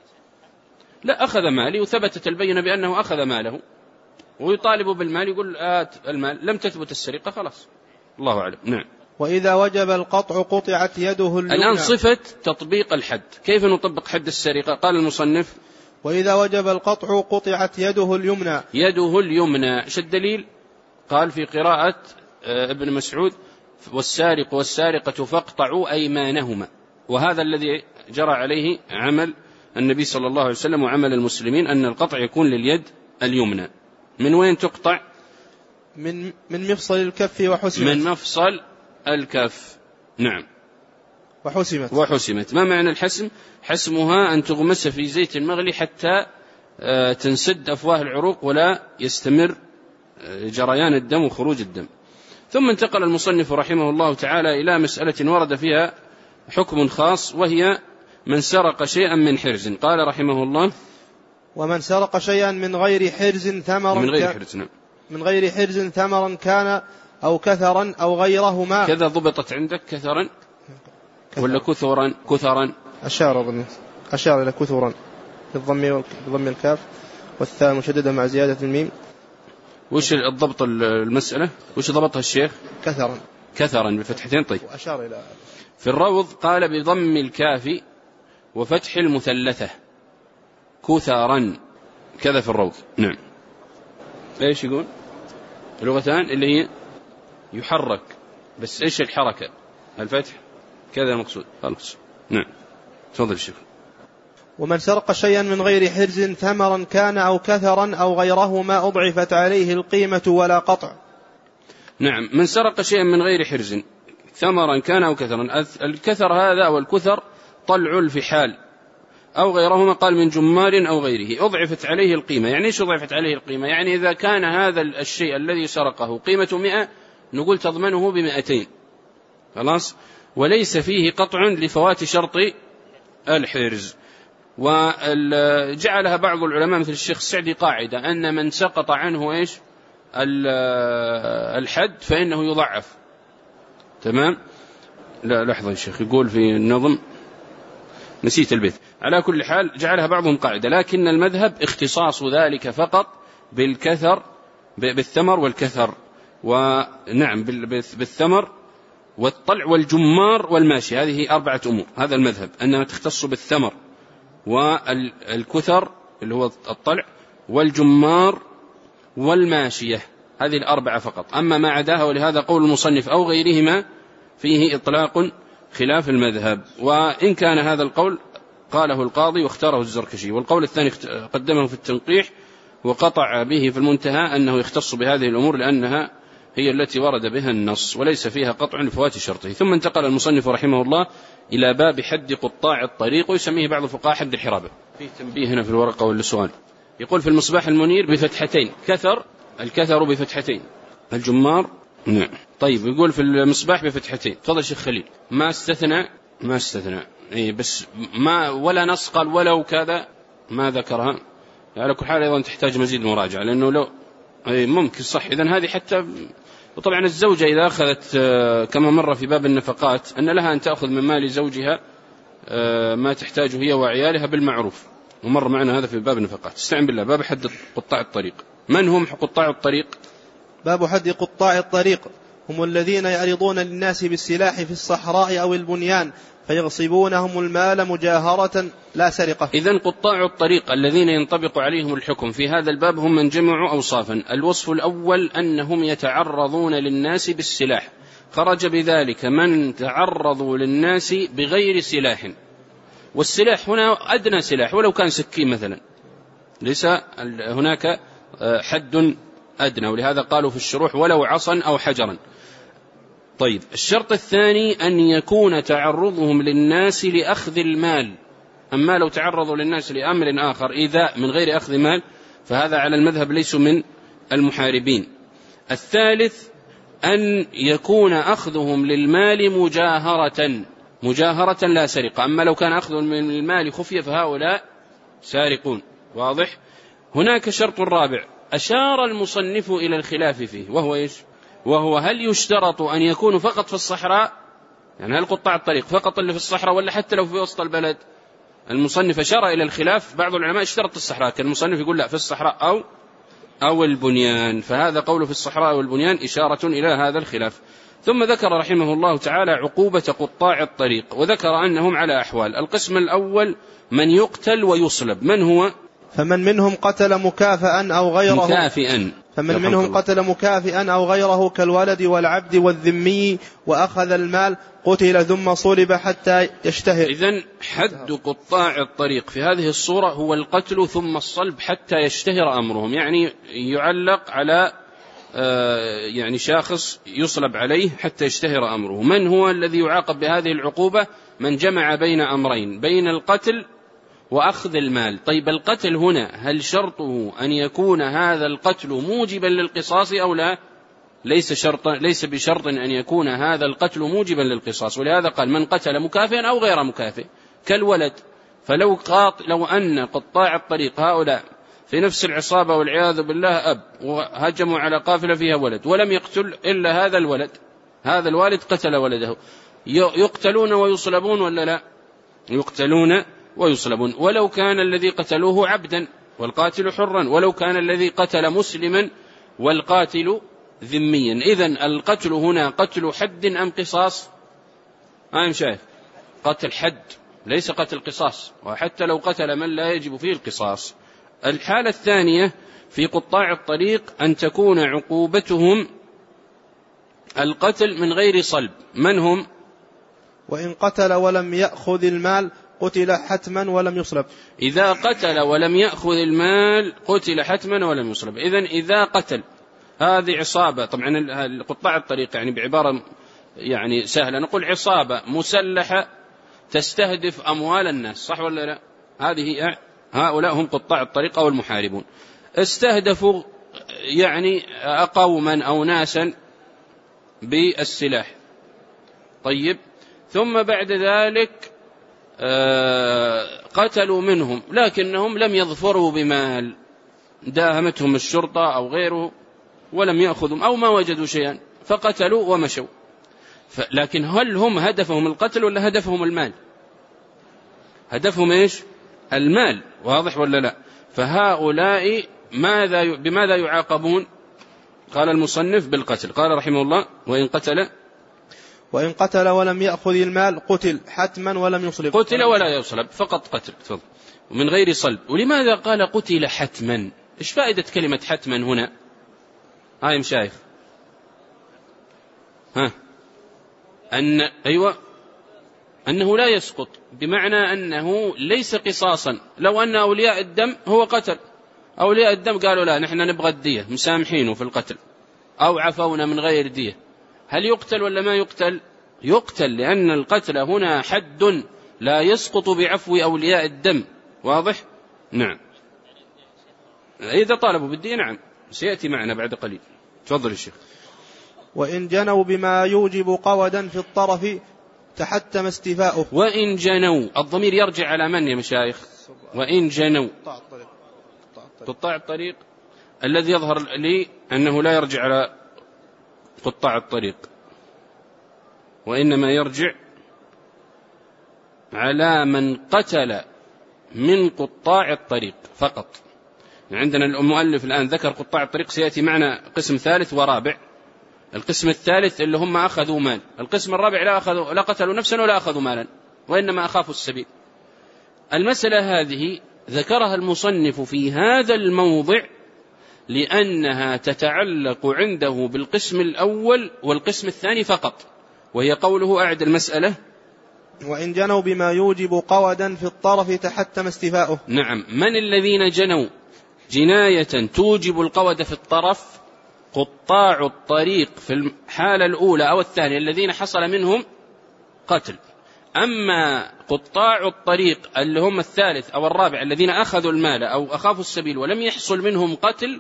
لا، أخذ مالي وثبتت البينة بأنه أخذ ماله ويطالب بالمال، يقول آت المال، لم تثبت السرقة، خلاص، الله أعلم. نعم. وإذا وجب القطع قطعت يده اليمنى. الآن صفة تطبيق الحد، كيف نطبق حد السرقة؟ قال المصنف وإذا وجب القطع قطعت يده اليمنى. يده اليمنى، ايش الدليل؟ قال في قراءة ابن مسعود والسارق والسارقة فاقطعوا أيمانهما، وهذا الذي جرى عليه عمل النبي صلى الله عليه وسلم وعمل المسلمين، أن القطع يكون لليد اليمنى. من وين تقطع؟ من من مفصل الكف وحسمت. من مفصل الكف، نعم. وحسمت. وحسمت. ما معنى الحسم؟ حسمها أن تغمس في زيت مغلي حتى تنسد أفواه العروق ولا يستمر جريان الدم وخروج الدم. ثم انتقل المصنف رحمه الله تعالى إلى مسألة ورد فيها حكم خاص، وهي من سرق شيئا من حرز. قال رحمه الله ومن سرق شيئا من غير حرز ثمرا من غير حرز نعم. من غير حرز ثمرا كان أو كثرا أو غيرهما. كذا ضبطت عندك كثرا كثرا. ولا كثرا؟ كثرا أشار أشار إلى كثرا بالضم بالضم الكاف والثاء مشددة مع زيادة الميم. وش الضبط المسألة؟ وش ضبطها الشيخ؟ كثرا. كثرا بفتحتين. طيب. وأشار إلى في الروض قال بضم الكاف وفتح المثلثة كثرا، كذا في الروض. نعم. ايش يقول؟ اللغتان اللي هي يحرك، بس ايش الحركة؟ الفتح، كذا المقصود. خلاص. نعم. تفضل الشيخ. ومن سرق شيئا من غير حرز ثمرا كان أو كثرا أو غيرهما أضعفت عليه القيمة ولا قطع. نعم، من سرق شيئا من غير حرز ثمرا كان أو كثرا، الكثر هذا أو الكثر طلع الفحال أو غيرهما، قال من جمار أو غيره، أضعفت عليه القيمة. يعني إيش أضعفت عليه القيمة؟ يعني إذا كان هذا الشيء الذي سرقه قيمة مئة نقول تضمنه بمئتين، خلاص، وليس فيه قطع لفوات شرط الحرز. وجعلها بعض العلماء مثل الشيخ السعدي قاعدة أن من سقط عنه إيش الحد فإنه يضعف. تمام؟ لا لحظة يا شيخ، يقول في النظم نسيت البيت. على كل حال جعلها بعضهم قاعدة، لكن المذهب اختصاص ذلك فقط بالكثر بالثمر والكثر، ونعم بالثمر والطلع والجمار والماشي، هذه أربعة أمور. هذا المذهب أنها تختص بالثمر والكثر اللي هو الطلع والجمار والماشية، هذه الأربعة فقط. أما ما عداها، ولهذا قول المصنف أو غيرهما فيه إطلاق خلاف المذهب. وإن كان هذا القول قاله القاضي واختاره الزركشي، والقول الثاني قدمه في التنقيح وقطع به في المنتهى أنه يختص بهذه الأمور لأنها هي التي ورد بها النص وليس فيها قطع لفوات شرطه. ثم انتقل المصنف رحمه الله إلى باب حد قطاع الطريق، ويسميه بعض الفقهاء حد الحرابة. فيه تنبيه هنا في الورقة والسؤال، يقول في المصباح المنير بفتحتين، كثر، الكثر بفتحتين، الجمار نعم. طيب يقول في المصباح بفتحتين. تفضل شيخ خليل. ما استثنى ما استثنى إيه بس ما ولا نص قال ولو كذا ما ذكرها. على كل حال أيضا تحتاج مزيد مراجعة، لأنه لو أي ممكن صح. إذن هذه حتى، وطبعا الزوجة إذا أخذت كما مر في باب النفقات أن لها أن تأخذ من مال زوجها ما تحتاج هي وعيالها بالمعروف، ومر معنا هذا في باب النفقات. استعن بالله. باب حد قطاع الطريق. من هم قطاع الطريق؟ باب حد قطاع الطريق هم الذين يعرضون للناس بالسلاح في الصحراء أو البنيان فيغصبونهم المال مجاهرة لا سرقة. إذن قطاع الطريق الذين ينطبق عليهم الحكم في هذا الباب هم من جمعوا أوصافا. الوصف الأول أنهم يتعرضون للناس بالسلاح، خرج بذلك من تعرضوا للناس بغير سلاح، والسلاح هنا أدنى سلاح ولو كان سكين مثلا، ليس هناك حد أدنى، ولهذا قالوا في الشروح ولو عصا أو حجرا. طيب الشرط الثاني أن يكون تعرضهم للناس لأخذ المال، أما لو تعرضوا للناس لأمر آخر إيذاء من غير أخذ مال فهذا على المذهب ليسوا من المحاربين. الثالث أن يكون أخذهم للمال مجاهرة مجاهرة لا سرقة، أما لو كان أخذهم من المال خفية فهؤلاء سارقون. واضح؟ هناك شرط رابع أشار المصنف إلى الخلاف فيه، وهو إيش؟ وهو هل يشترط أن يكونوا فقط في الصحراء، يعني هل قطاع الطريق فقط اللي في الصحراء ولا حتى لو في وسط البلد؟ المصنف أشار إلى الخلاف، بعض العلماء اشترط الصحراء، كان المصنف يقول لا في الصحراء أو أو البنيان، فهذا قوله في الصحراء والبنيان إشارة إلى هذا الخلاف. ثم ذكر رحمه الله تعالى عقوبة قطاع الطريق، وذكر أنهم على أحوال. القسم الأول من يقتل ويصلب. من هو؟ فمن منهم قتل مكافئا أو غيره مكافئا فمن منهم قتل مكافئا أو غيره كالولد والعبد والذمي وأخذ المال قتل ثم صلب حتى يشتهر. إذن حد قطاع الطريق في هذه الصورة هو القتل ثم الصلب حتى يشتهر أمرهم، يعني يعلق على يعني شاخص يصلب عليه حتى يشتهر أمره. من هو الذي يعاقب بهذه العقوبة؟ من جمع بين أمرين، بين القتل وأخذ المال. طيب القتل هنا هل شرطه أن يكون هذا القتل موجبا للقصاص أو لا؟ ليس شرطا، ليس بشرط أن يكون هذا القتل موجبا للقصاص، ولهذا قال من قتل مكافئا أو غير مكافئ كالولد. فلو قاط لو أن قطاع الطريق هؤلاء في نفس العصابة والعياذ بالله أب وهجموا على قافلة فيها ولد ولم يقتل إلا هذا الولد، هذا الوالد قتل ولده، يقتلون ويصلبون ولا لا؟ يقتلون ويصلبون. ولو كان الذي قتلوه عبدا والقاتل حرا، ولو كان الذي قتل مسلما والقاتل ذميا. إذن القتل هنا قتل حد أم قصاص؟ أنا شايف قتل حد ليس قتل قصاص، وحتى لو قتل من لا يجب فيه القصاص. الحالة الثانية في قطاع الطريق أن تكون عقوبتهم القتل من غير صلب. من هم؟ وإن قتل ولم يأخذ المال قتل حتما ولم يصلب. إذا قتل ولم يأخذ المال قتل حتما ولم يصلب. إذن إذا قتل هذه عصابة، طبعا قطاع الطريق يعني بعبارة يعني سهلة نقول عصابة مسلحة تستهدف أموال الناس، صح ولا لا؟ هذه هؤلاء هم قطاع الطريق أو المحاربون، استهدفوا يعني قوما أو ناسا بالسلاح. طيب، ثم بعد ذلك قتلوا منهم لكنهم لم يظفروا بمال، داهمتهم الشرطة أو غيره ولم يأخذوا أو ما وجدوا شيئا فقتلوا ومشوا. لكن هل هم هدفهم القتل ولا هدفهم المال؟ هدفهم إيش؟ المال، واضح ولا لا؟ فهؤلاء ماذا بماذا يعاقبون؟ قال المصنف بالقتل. قال رحمه الله: وإن قتل وإن قتل ولم يأخذ المال قتل حتما ولم يصلب. قتل ولا يصلب، فقط قتل تفضل ومن غير صلب. ولماذا قال قتل حتما؟ إيش فائدة كلمة حتما هنا؟ هاي مشايخ ها أن أيوة أنه لا يسقط، بمعنى أنه ليس قصاصا. لو أن أولياء الدم هو قتل، أولياء الدم قالوا لا نحن نبغى الدية، مسامحينه في القتل أو عفونا من غير دية، هل يقتل ولا ما يقتل؟ يقتل، لأن القتل هنا حد لا يسقط بعفو أولياء الدم، واضح؟ نعم. إذا طالبوا بالدية نعم، سيأتي معنا بعد قليل. تفضل الشيخ. وإن جنوا بما يوجب قودا في الطرف تحتم استيفاؤه. وإن جنوا، الضمير يرجع على من يا مشايخ؟ وإن جنوا قطاع الطريق. الذي يظهر لي أنه لا يرجع على قطاع الطريق، وإنما يرجع على من قتل من قطاع الطريق فقط. عندنا المؤلف الآن ذكر قطاع الطريق، سيأتي معنا قسم ثالث ورابع. القسم الثالث اللي هم أخذوا مال، القسم الرابع لا, أخذوا لا قتلوا نفسا ولا أخذوا مالا وإنما أخافوا السبيل. المسألة هذه ذكرها المصنف في هذا الموضع لأنها تتعلق عنده بالقسم الأول والقسم الثاني فقط، وهي قوله أعد المسألة: وإن جنوا بما يوجب قودا في الطرف تحتم استيفاؤه. نعم، من الذين جنوا جناية توجب القود في الطرف؟ قطاع الطريق في الحالة الأولى أو الثانية الذين حصل منهم قتل. أما قطاع الطريق اللي هم الثالث أو الرابع الذين أخذوا المال أو أخافوا السبيل ولم يحصل منهم قتل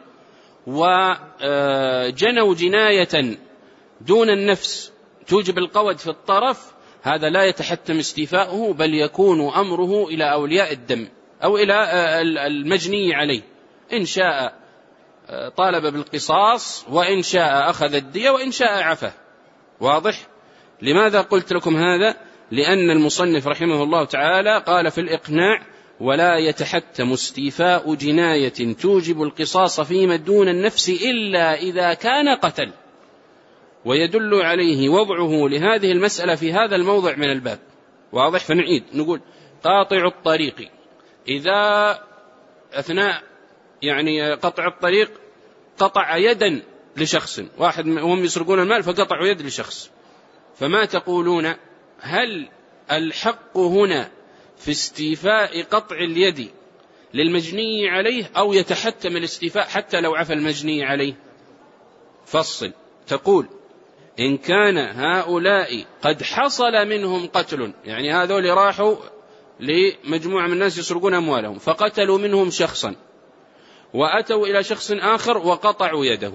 وجنوا جناية دون النفس توجب القود في الطرف، هذا لا يتحتم استيفاؤه، بل يكون أمره إلى أولياء الدم أو إلى المجني عليه، إن شاء طالب بالقصاص وإن شاء أخذ الدية وإن شاء عفا. واضح؟ لماذا قلت لكم هذا؟ لأن المصنف رحمه الله تعالى قال في الإقناع: ولا يتحتم استيفاء جناية توجب القصاص فيما دون النفس إلا إذا كان قتل. ويدل عليه وضعه لهذه المسألة في هذا الموضع من الباب. واضح؟ فنعيد نقول: قاطع الطريق إذا أثناء يعني قطع الطريق قطع يدا لشخص، واحد وهم يسرقون المال فقطعوا يد لشخص، فما تقولون؟ هل الحق هنا في استيفاء قطع اليد للمجني عليه أو يتحتم الاستيفاء حتى لو عفى المجني عليه؟ فصل. تقول: إن كان هؤلاء قد حصل منهم قتل، يعني هذول راحوا لمجموعة من الناس يسرقون أموالهم فقتلوا منهم شخصا وأتوا إلى شخص آخر وقطعوا يده،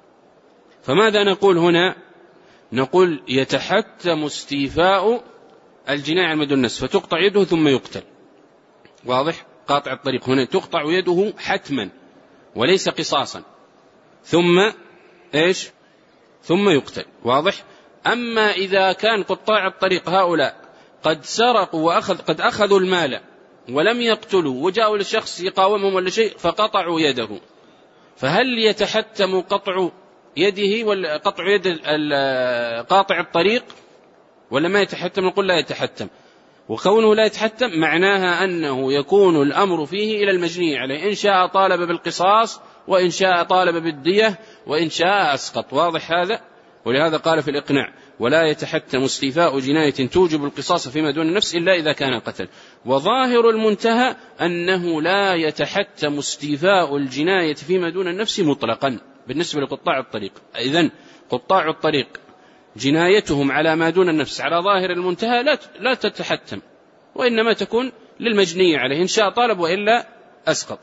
فماذا نقول هنا؟ نقول يتحتم استيفاء الجناية على مدى النفس، فتقطع يده ثم يقتل. واضح؟ قاطع الطريق هنا تقطع يده حتما وليس قصاصا، ثم إيش؟ ثم يقتل. واضح؟ أما إذا كان قطاع الطريق هؤلاء قد سرقوا وأخذ قد أخذوا المال ولم يقتلوا وجاءوا للشخص يقاومهم ولا شيء فقطعوا يده، فهل يتحتم قطع يده ولا قطع يد قاطع الطريق ولا ما يتحتم؟ نقول لا يتحتم. وكونه لا يتحتم معناها أنه يكون الأمر فيه إلى المجني عليه، إن شاء طالب بالقصاص وإن شاء طالب بالدية وإن شاء أسقط. واضح هذا؟ ولهذا قال في الإقناع: ولا يتحتم استيفاء جناية توجب القصاص فيما دون النفس إلا إذا كان قتل. وظاهر المنتهى أنه لا يتحتم استيفاء الجناية فيما دون النفس مطلقا بالنسبة لقطاع الطريق. إذن قطاع الطريق جنايتهم على ما دون النفس على ظاهر المنتهى لا لا تتحتم، وإنما تكون للمجني عليه، إن شاء طالب وإلا أسقط.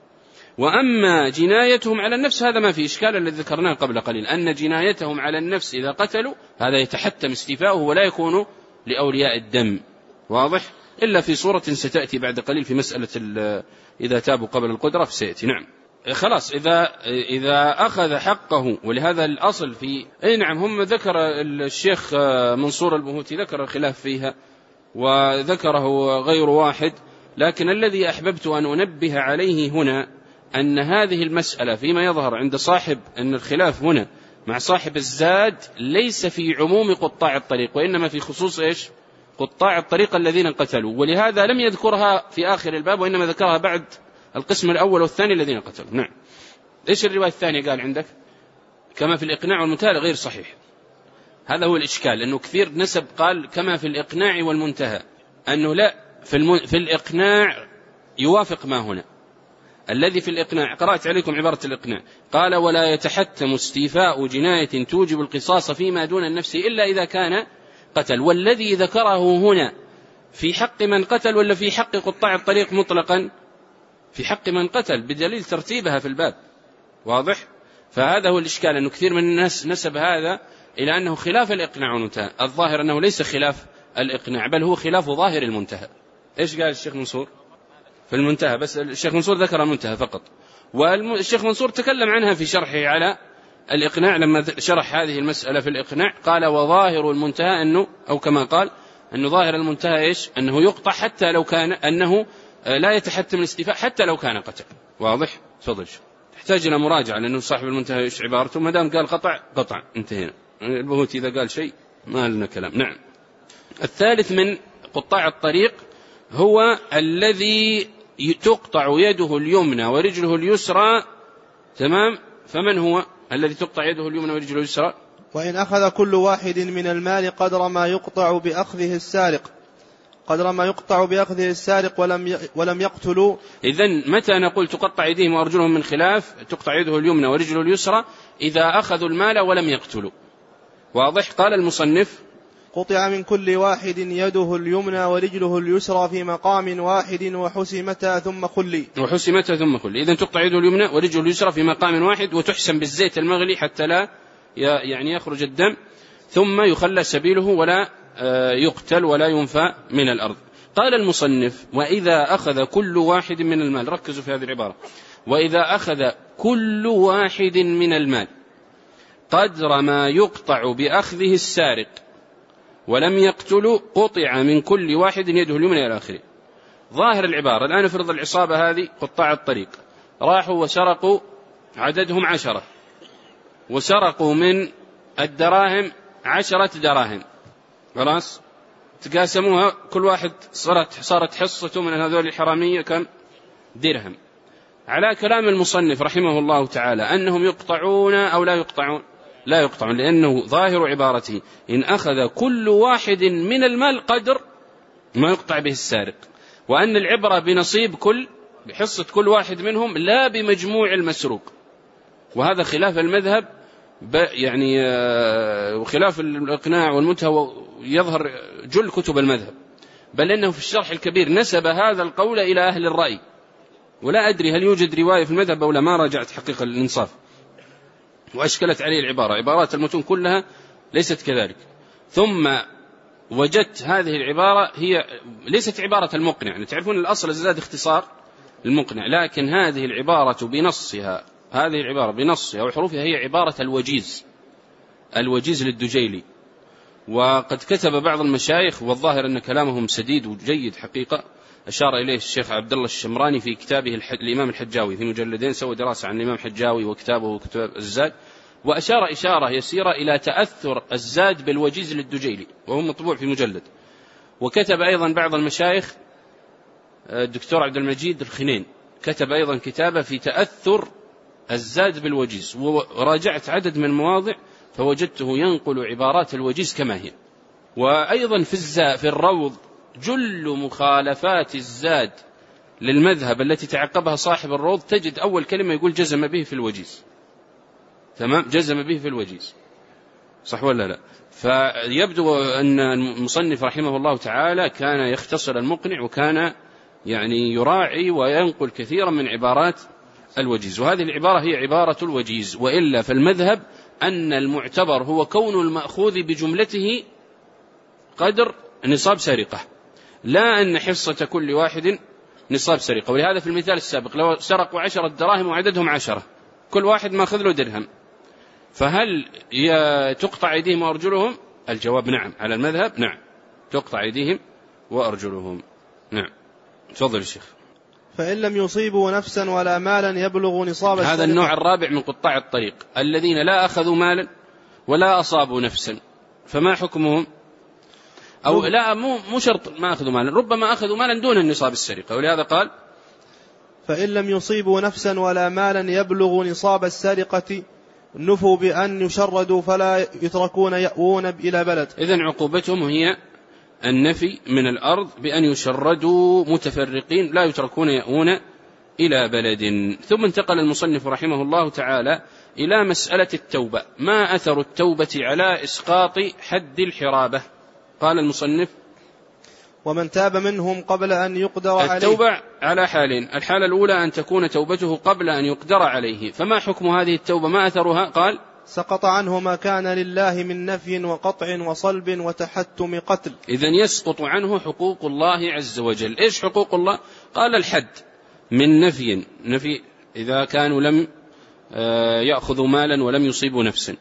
وأما جنايتهم على النفس هذا ما في إشكال، الذي ذكرناه قبل قليل أن جنايتهم على النفس إذا قتلوا هذا يتحتم استيفاؤه ولا يكون لأولياء الدم، واضح؟ إلا في صورة ستأتي بعد قليل في مسألة إذا تابوا قبل القدرة فسيأتي. نعم خلاص إذا إذا أخذ حقه، ولهذا الأصل في أي نعم هم ذكر الشيخ منصور البهوتي ذكر الخلاف فيها وذكره غير واحد، لكن الذي أحببت أن أنبه عليه هنا أن هذه المسألة فيما يظهر عند صاحب أن الخلاف هنا مع صاحب الزاد ليس في عموم قطاع الطريق، وإنما في خصوص إيش؟ قطاع الطريق الذين قتلوا، ولهذا لم يذكرها في آخر الباب وإنما ذكرها بعد القسم الأول والثاني الذين قتلوا. نعم. إيش الرواية الثانية قال عندك؟ كما في الإقناع والمنتهى غير صحيح. هذا هو الإشكال، أنه كثير نسب قال كما في الإقناع والمنتهى، أنه لا في, الم... في الإقناع يوافق ما هنا. الذي في الإقناع قرأت عليكم عبارة الإقناع، قال: ولا يتحتم استيفاء جناية توجب القصاص فيما دون النفس إلا إذا كان قتل. والذي ذكره هنا في حق من قتل ولا في حق قطاع الطريق مطلقا؟ في حق من قتل بدليل ترتيبها في الباب، واضح؟ فهذا هو الإشكال، أنه كثير من الناس نسب هذا إلى أنه خلاف الإقناع والمنتهى. الظاهر أنه ليس خلاف الإقناع بل هو خلاف ظاهر المنتهى. إيش قال الشيخ منصور في المنتهى؟ بس الشيخ منصور ذكر المنتهى فقط، والشيخ منصور تكلم عنها في شرحه على الإقناع لما شرح هذه المسألة في الإقناع، قال: وظاهر المنتهى أنه أو كما قال أنه ظاهر المنتهى إيش؟ أنه يقطع حتى لو كان أنه لا يتحتم الاستيفاء حتى لو كان قتل. واضح؟ تفضل. تحتاج إلى مراجعة لأنه صاحب المنتهى إيش عبارته، ما دام قال قطع قطع انتهينا. البهوتي إذا قال شيء ما لنا كلام. نعم. الثالث من قطاع الطريق هو الذي تقطع يده اليمنى ورجله اليسرى. تمام. فمن هو الذي تقطع يده اليمنى ورجله اليسرى؟ وإن أخذ كل واحد من المال قدر ما يقطع بأخذه السارق قدر ما يقطع بأخذه السارق ولم ولم يقتلوا. إذن متى نقول تقطع يديهم وأرجلهم من خلاف؟ تقطع يده اليمنى ورجله اليسرى إذا أخذوا المال ولم يقتلوا. واضح؟ قال المصنف: قطع من كل واحد يده اليمنى ورجله اليسرى في مقام واحد وحسمتا ثم خلي. وحسمتا ثم خلي. إذن تقطع يده اليمنى ورجله اليسرى في مقام واحد وتحسم بالزيت المغلي حتى لا يعني يخرج الدم، ثم يخلى سبيله ولا يقتل ولا ينفى من الأرض. قال المصنف: وإذا أخذ كل واحد من المال، ركزوا في هذه العبارة، وإذا أخذ كل واحد من المال قدر ما يقطع بأخذه السارق ولم يقتل قطع من كل واحد يده اليمنى إلى آخره. ظاهر العبارة الآن افرض العصابة هذه قطاع الطريق راحوا وسرقوا، عددهم عشرة، وسرقوا من الدراهم عشرة دراهم، خلاص تقاسموها كل واحد صارت صارت حصته من هذول الحرامية كم؟ درهم. على كلام المصنف رحمه الله تعالى أنهم يقطعون أو لا يقطعون؟ لا يقطعون، لأنه ظاهر عبارته إن أخذ كل واحد من المال قدر ما يقطع به السارق، وأن العبرة بنصيب كل بحصة كل واحد منهم لا بمجموع المسروق. وهذا خلاف المذهب يعني وخلاف الإقناع والمنتهى، يظهر جل كتب المذهب، بل إنه في الشرح الكبير نسب هذا القول إلى أهل الرأي، ولا أدري هل يوجد رواية في المذهب أو لا، ما راجعت حقيقة الإنصاف، وأشكلت عليه العبارة، عبارات المتون كلها ليست كذلك. ثم وجدت هذه العبارة هي ليست عبارة المقنع، يعني تعرفون الأصل الزاد اختصار المقنع، لكن هذه العبارة بنصها هذه العبارة بنصها وحروفها هي عبارة الوجيز الوجيز للدجيلي. وقد كتب بعض المشايخ والظاهر أن كلامهم سديد وجيد حقيقة، أشار إليه الشيخ عبد الله الشمراني في كتابه الإمام الحجاوي في مجلدين، سوى دراسة عن الإمام الحجاوي وكتابه وكتاب الزاد، وأشار إشارة يسيرة إلى تأثر الزاد بالوجيز للدجيلي وهو مطبوع في مجلد. وكتب أيضا بعض المشايخ الدكتور عبد المجيد الخنين كتب أيضا كتابة في تأثر الزاد بالوجيز، وراجعت عدد من المواضع فوجدته ينقل عبارات الوجيز كما هي. وأيضا في الزاد في الروض جل مخالفات الزاد للمذهب التي تعقبها صاحب الروض تجد أول كلمة يقول جزم به في الوجيز. تمام، جزم به في الوجيز، صح ولا لا؟ فيبدو أن المصنف رحمه الله تعالى كان يختصر المقنع، وكان يعني يراعي وينقل كثيرا من عبارات الوجيز، وهذه العبارة هي عبارة الوجيز. وإلا فالمذهب أن المعتبر هو كون المأخوذ بجملته قدر نصاب سرقة، لا أن حصة كل واحد نصاب سرقة. ولهذا في المثال السابق لو سرقوا عشرة دراهم وعددهم عشرة، كل واحد ما أخذ له درهم، فهل تقطع أيديهم وأرجلهم؟ الجواب نعم، على المذهب نعم، تقطع أيديهم وأرجلهم. نعم، تفضل الشيخ. فإن لم يصيبوا نفسا ولا مالا يبلغ نصاب السرقة. هذا النوع الرابع من قطاع الطريق الذين لا أخذوا مالا ولا أصابوا نفسا، فما حكمهم؟ أو لا، مو مو شرط ما أخذوا مالا، ربما أخذوا مالا دون النصاب السرقة، ولهذا قال فإن لم يصيبوا نفسا ولا مالا يبلغ نصاب السرقة نفوا بأن يشردوا فلا يتركون يأوون إلى بلد. إذن عقوبتهم هي النفي من الأرض بأن يشردوا متفرقين لا يتركون يأوون إلى بلد. ثم انتقل المصنف رحمه الله تعالى إلى مسألة التوبة. ما أثر التوبة على إسقاط حد الحرابة؟ قال المصنف ومن تاب منهم قبل أن يقدر عليه. التوبة على حالين، الحالة الأولى أن تكون توبته قبل أن يقدر عليه، فما حكم هذه التوبة؟ ما أثرها؟ قال سقط عنه ما كان لله من نفي وقطع وصلب وتحتم قتل. إذن يسقط عنه حقوق الله عز وجل. إيش حقوق الله؟ قال الحد من نفي، نفي إذا كانوا لم يأخذوا مالا ولم يصيبوا نفسا،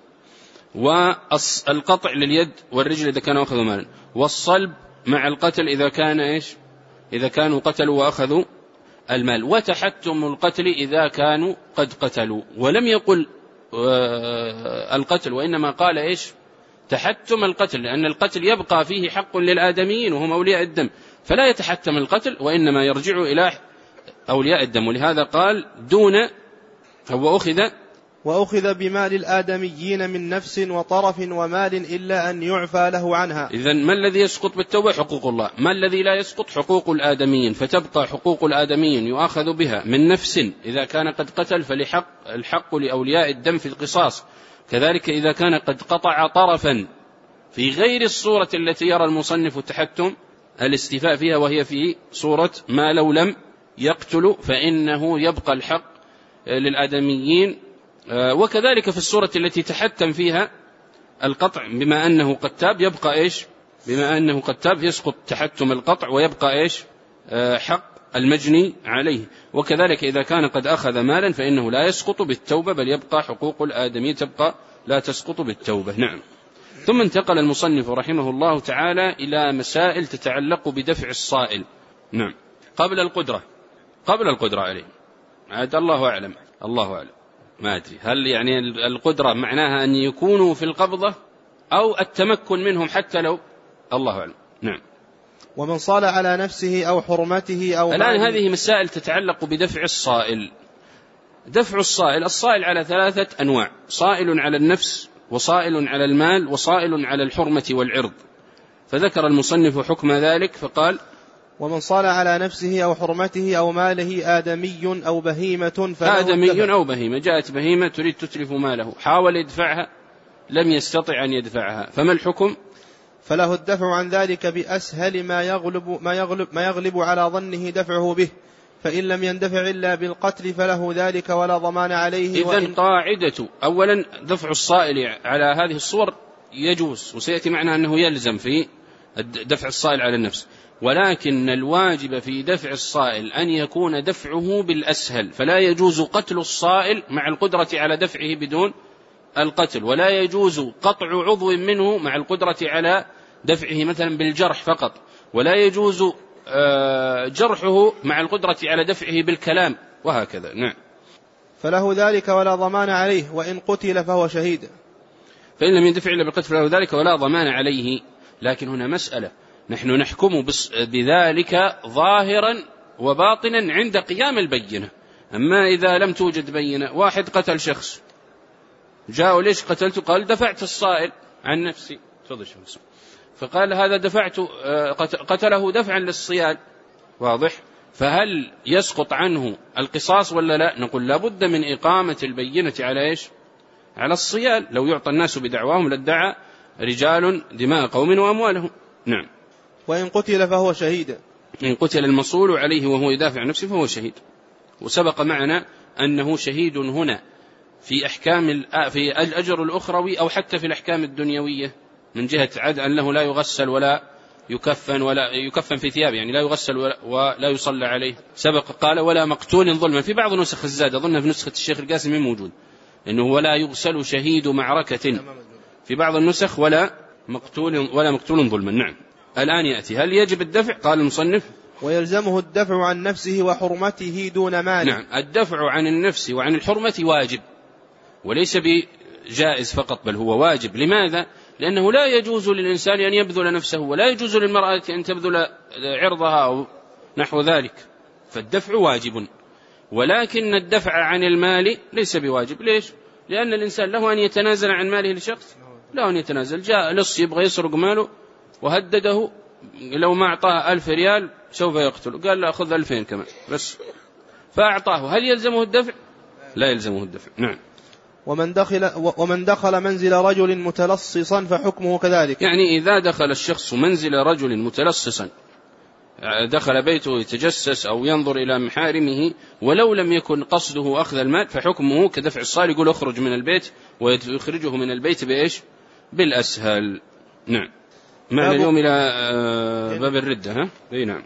والقطع لليد والرجل إذا كانوا أخذوا مالا، والصلب مع القتل إذا كان إيش؟ إذا كانوا قتلوا وأخذوا المال، وتحتم القتل إذا كانوا قد قتلوا. ولم يقل القتل، وإنما قال إيش؟ تحتم القتل، لأن القتل يبقى فيه حق للآدميين وهم أولياء الدم، فلا يتحتم القتل وإنما يرجع إلى أولياء الدم. ولهذا قال دون هو أخذ وأخذ بمال الآدميين من نفس وطرف ومال إلا أن يعفى له عنها. إذن ما الذي يسقط بالتوبة؟ حقوق الله. ما الذي لا يسقط؟ حقوق الآدميين، فتبقى حقوق الآدميين يؤخذ بها من نفس إذا كان قد قتل فلحق الحق لأولياء الدم في القصاص، كذلك إذا كان قد قطع طرفا في غير الصورة التي يرى المصنف التحتم الاستيفاء فيها، وهي في صورة ما لو لم يقتل فإنه يبقى الحق للآدميين، وكذلك في الصورة التي تحتم فيها القطع بما أنه قد تاب يبقى إيش؟ بما أنه قد تاب يسقط تحتم القطع ويبقى إيش؟ حق المجني عليه. وكذلك إذا كان قد أخذ مالا فإنه لا يسقط بالتوبة، بل يبقى حقوق الآدمي تبقى لا تسقط بالتوبة. نعم. ثم انتقل المصنف رحمه الله تعالى إلى مسائل تتعلق بدفع الصائل. نعم. قبل القدرة قبل القدرة عليه عاد الله أعلم الله أعلم ما أدري هل يعني القدرة معناها أن يكونوا في القبضة أو التمكن منهم حتى لو الله أعلم. نعم. ومن صال على نفسه أو حرمته أو الآن هذه مسائل تتعلق بدفع الصائل. دفع الصائل الصائل على ثلاثة أنواع: صائل على النفس، وصائل على المال، وصائل على الحرمة والعرض. فذكر المصنف حكم ذلك فقال ومن صال على نفسه أو حرمته أو ماله آدمي أو بهيمة آدمي أو بهيمة، جاءت بهيمة تريد تتلف ماله، حاول يدفعها لم يستطع أن يدفعها، فما الحكم؟ فله الدفع عن ذلك بأسهل ما يغلب, ما يغلب, ما يغلب على ظنه دفعه به، فإن لم يندفع إلا بالقتل فله ذلك ولا ضمان عليه. إذن قاعدة أولا دفع الصائل على هذه الصور يجوز، وسيأتي معنا أنه يلزم في دفع الصائل على النفس، ولكن الواجب في دفع الصائل أن يكون دفعه بالأسهل، فلا يجوز قتل الصائل مع القدرة على دفعه بدون القتل، ولا يجوز قطع عضو منه مع القدرة على دفعه مثلا بالجرح فقط، ولا يجوز جرحه مع القدرة على دفعه بالكلام، وهكذا. نعم. فله ذلك ولا ضمان عليه، وإن قتل فهو شهيد. فإن لم يندفع إلا بالقتل فله ذلك ولا ضمان عليه. لكن هنا مسألة، نحن نحكم بذلك ظاهرا وباطنا عند قيام البينة. أما إذا لم توجد بينة، واحد قتل شخص جاءوا ليش قتلته؟ قال دفعت الصائل عن نفسي. تفضل شيخ. فقال هذا دفعت قتله دفعا للصياد. واضح؟ فهل يسقط عنه القصاص ولا لا؟ نقول لابد من إقامة البينة على إيش؟ على الصياد. لو يعطى الناس بدعواهم لادعى رجال دماء قوم وأموالهم. نعم. وإن قتل فهو شهيد. إن قتل المصول عليه وهو يدافع عن نفسه فهو شهيد. وسبق معنا أنه شهيد هنا في أحكام في الأجر الأخروي أو حتى في الأحكام الدنيوية، من جهة عد أنه لا يغسل ولا يكفن ولا يكفن في ثياب، يعني لا يغسل ولا يصلى عليه. سبق قال ولا مقتول ظلما. في بعض نسخ الزاد، أظن في نسخة الشيخ القاسمي موجود إنه ولا يغسل شهيد معركة. في بعض النسخ ولا مقتول ولا مقتول ظلما. نعم. الآن يأتي هل يجب الدفع؟ قال المصنف ويلزمه الدفع عن نفسه وحرمته دون مال. نعم. الدفع عن النفس وعن الحرمة واجب، وليس بجائز فقط بل هو واجب. لماذا؟ لأنه لا يجوز للإنسان أن يبذل نفسه، ولا يجوز للمرأة أن تبذل عرضها أو نحو ذلك، فالدفع واجب. ولكن الدفع عن المال ليس بواجب. ليش؟ لأن الإنسان له أن يتنازل عن ماله لشخص، له أن يتنازل. جاء لص يبغى يسرق ماله وهدده لو ما أعطاه ألف ريال سوف يقتل، قال لا أخذ ألفين كمان بس، فأعطاه. هل يلزمه الدفع؟ لا يلزمه الدفع. نعم. ومن دخل, ومن دخل منزل رجل متلصصا فحكمه كذلك. يعني إذا دخل الشخص منزل رجل متلصصا، دخل بيته يتجسس أو ينظر إلى محارمه ولو لم يكن قصده أخذ المال، فحكمه كدفع الصال، يقول اخرج من البيت ويخرجه من البيت بإيش؟ بالأسهل. نعم. معنا اليوم إلى باب الردة. ها؟ أي نعم.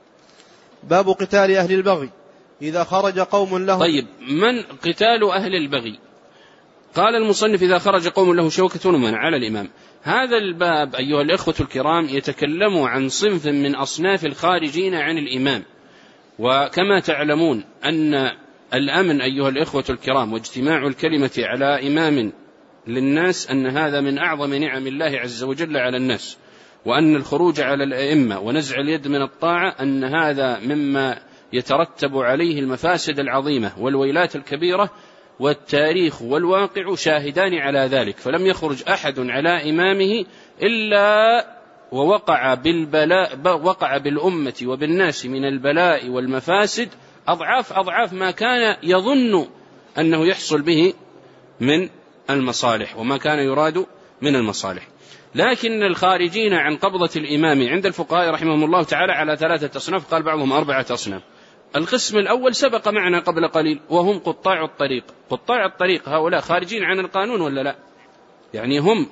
باب قتال أهل البغي إذا خرج قوم له. طيب، من قتال أهل البغي؟ قال المصنف إذا خرج قوم له شوكة ومنع على الإمام. هذا الباب أيها الإخوة الكرام يتكلم عن صنف من أصناف الخارجين عن الإمام. وكما تعلمون أن الأمن أيها الإخوة الكرام واجتماع الكلمة على إمام للناس أن هذا من أعظم نعم الله عز وجل على الناس، وأن الخروج على الأئمة ونزع اليد من الطاعة أن هذا مما يترتب عليه المفاسد العظيمة والويلات الكبيرة، والتاريخ والواقع شاهدان على ذلك. فلم يخرج أحد على إمامه إلا ووقع بالبلاء وقع بالأمة وبالناس من البلاء والمفاسد أضعاف أضعاف ما كان يظن أنه يحصل به من المصالح وما كان يراد من المصالح. لكن الخارجين عن قبضة الإمام عند الفقهاء رحمهم الله تعالى على ثلاثة أصناف، قال بعضهم أربعة أصناف. القسم الأول سبق معنا قبل قليل، وهم قطاع الطريق. قطاع الطريق هؤلاء خارجين عن القانون ولا لا؟ يعني هم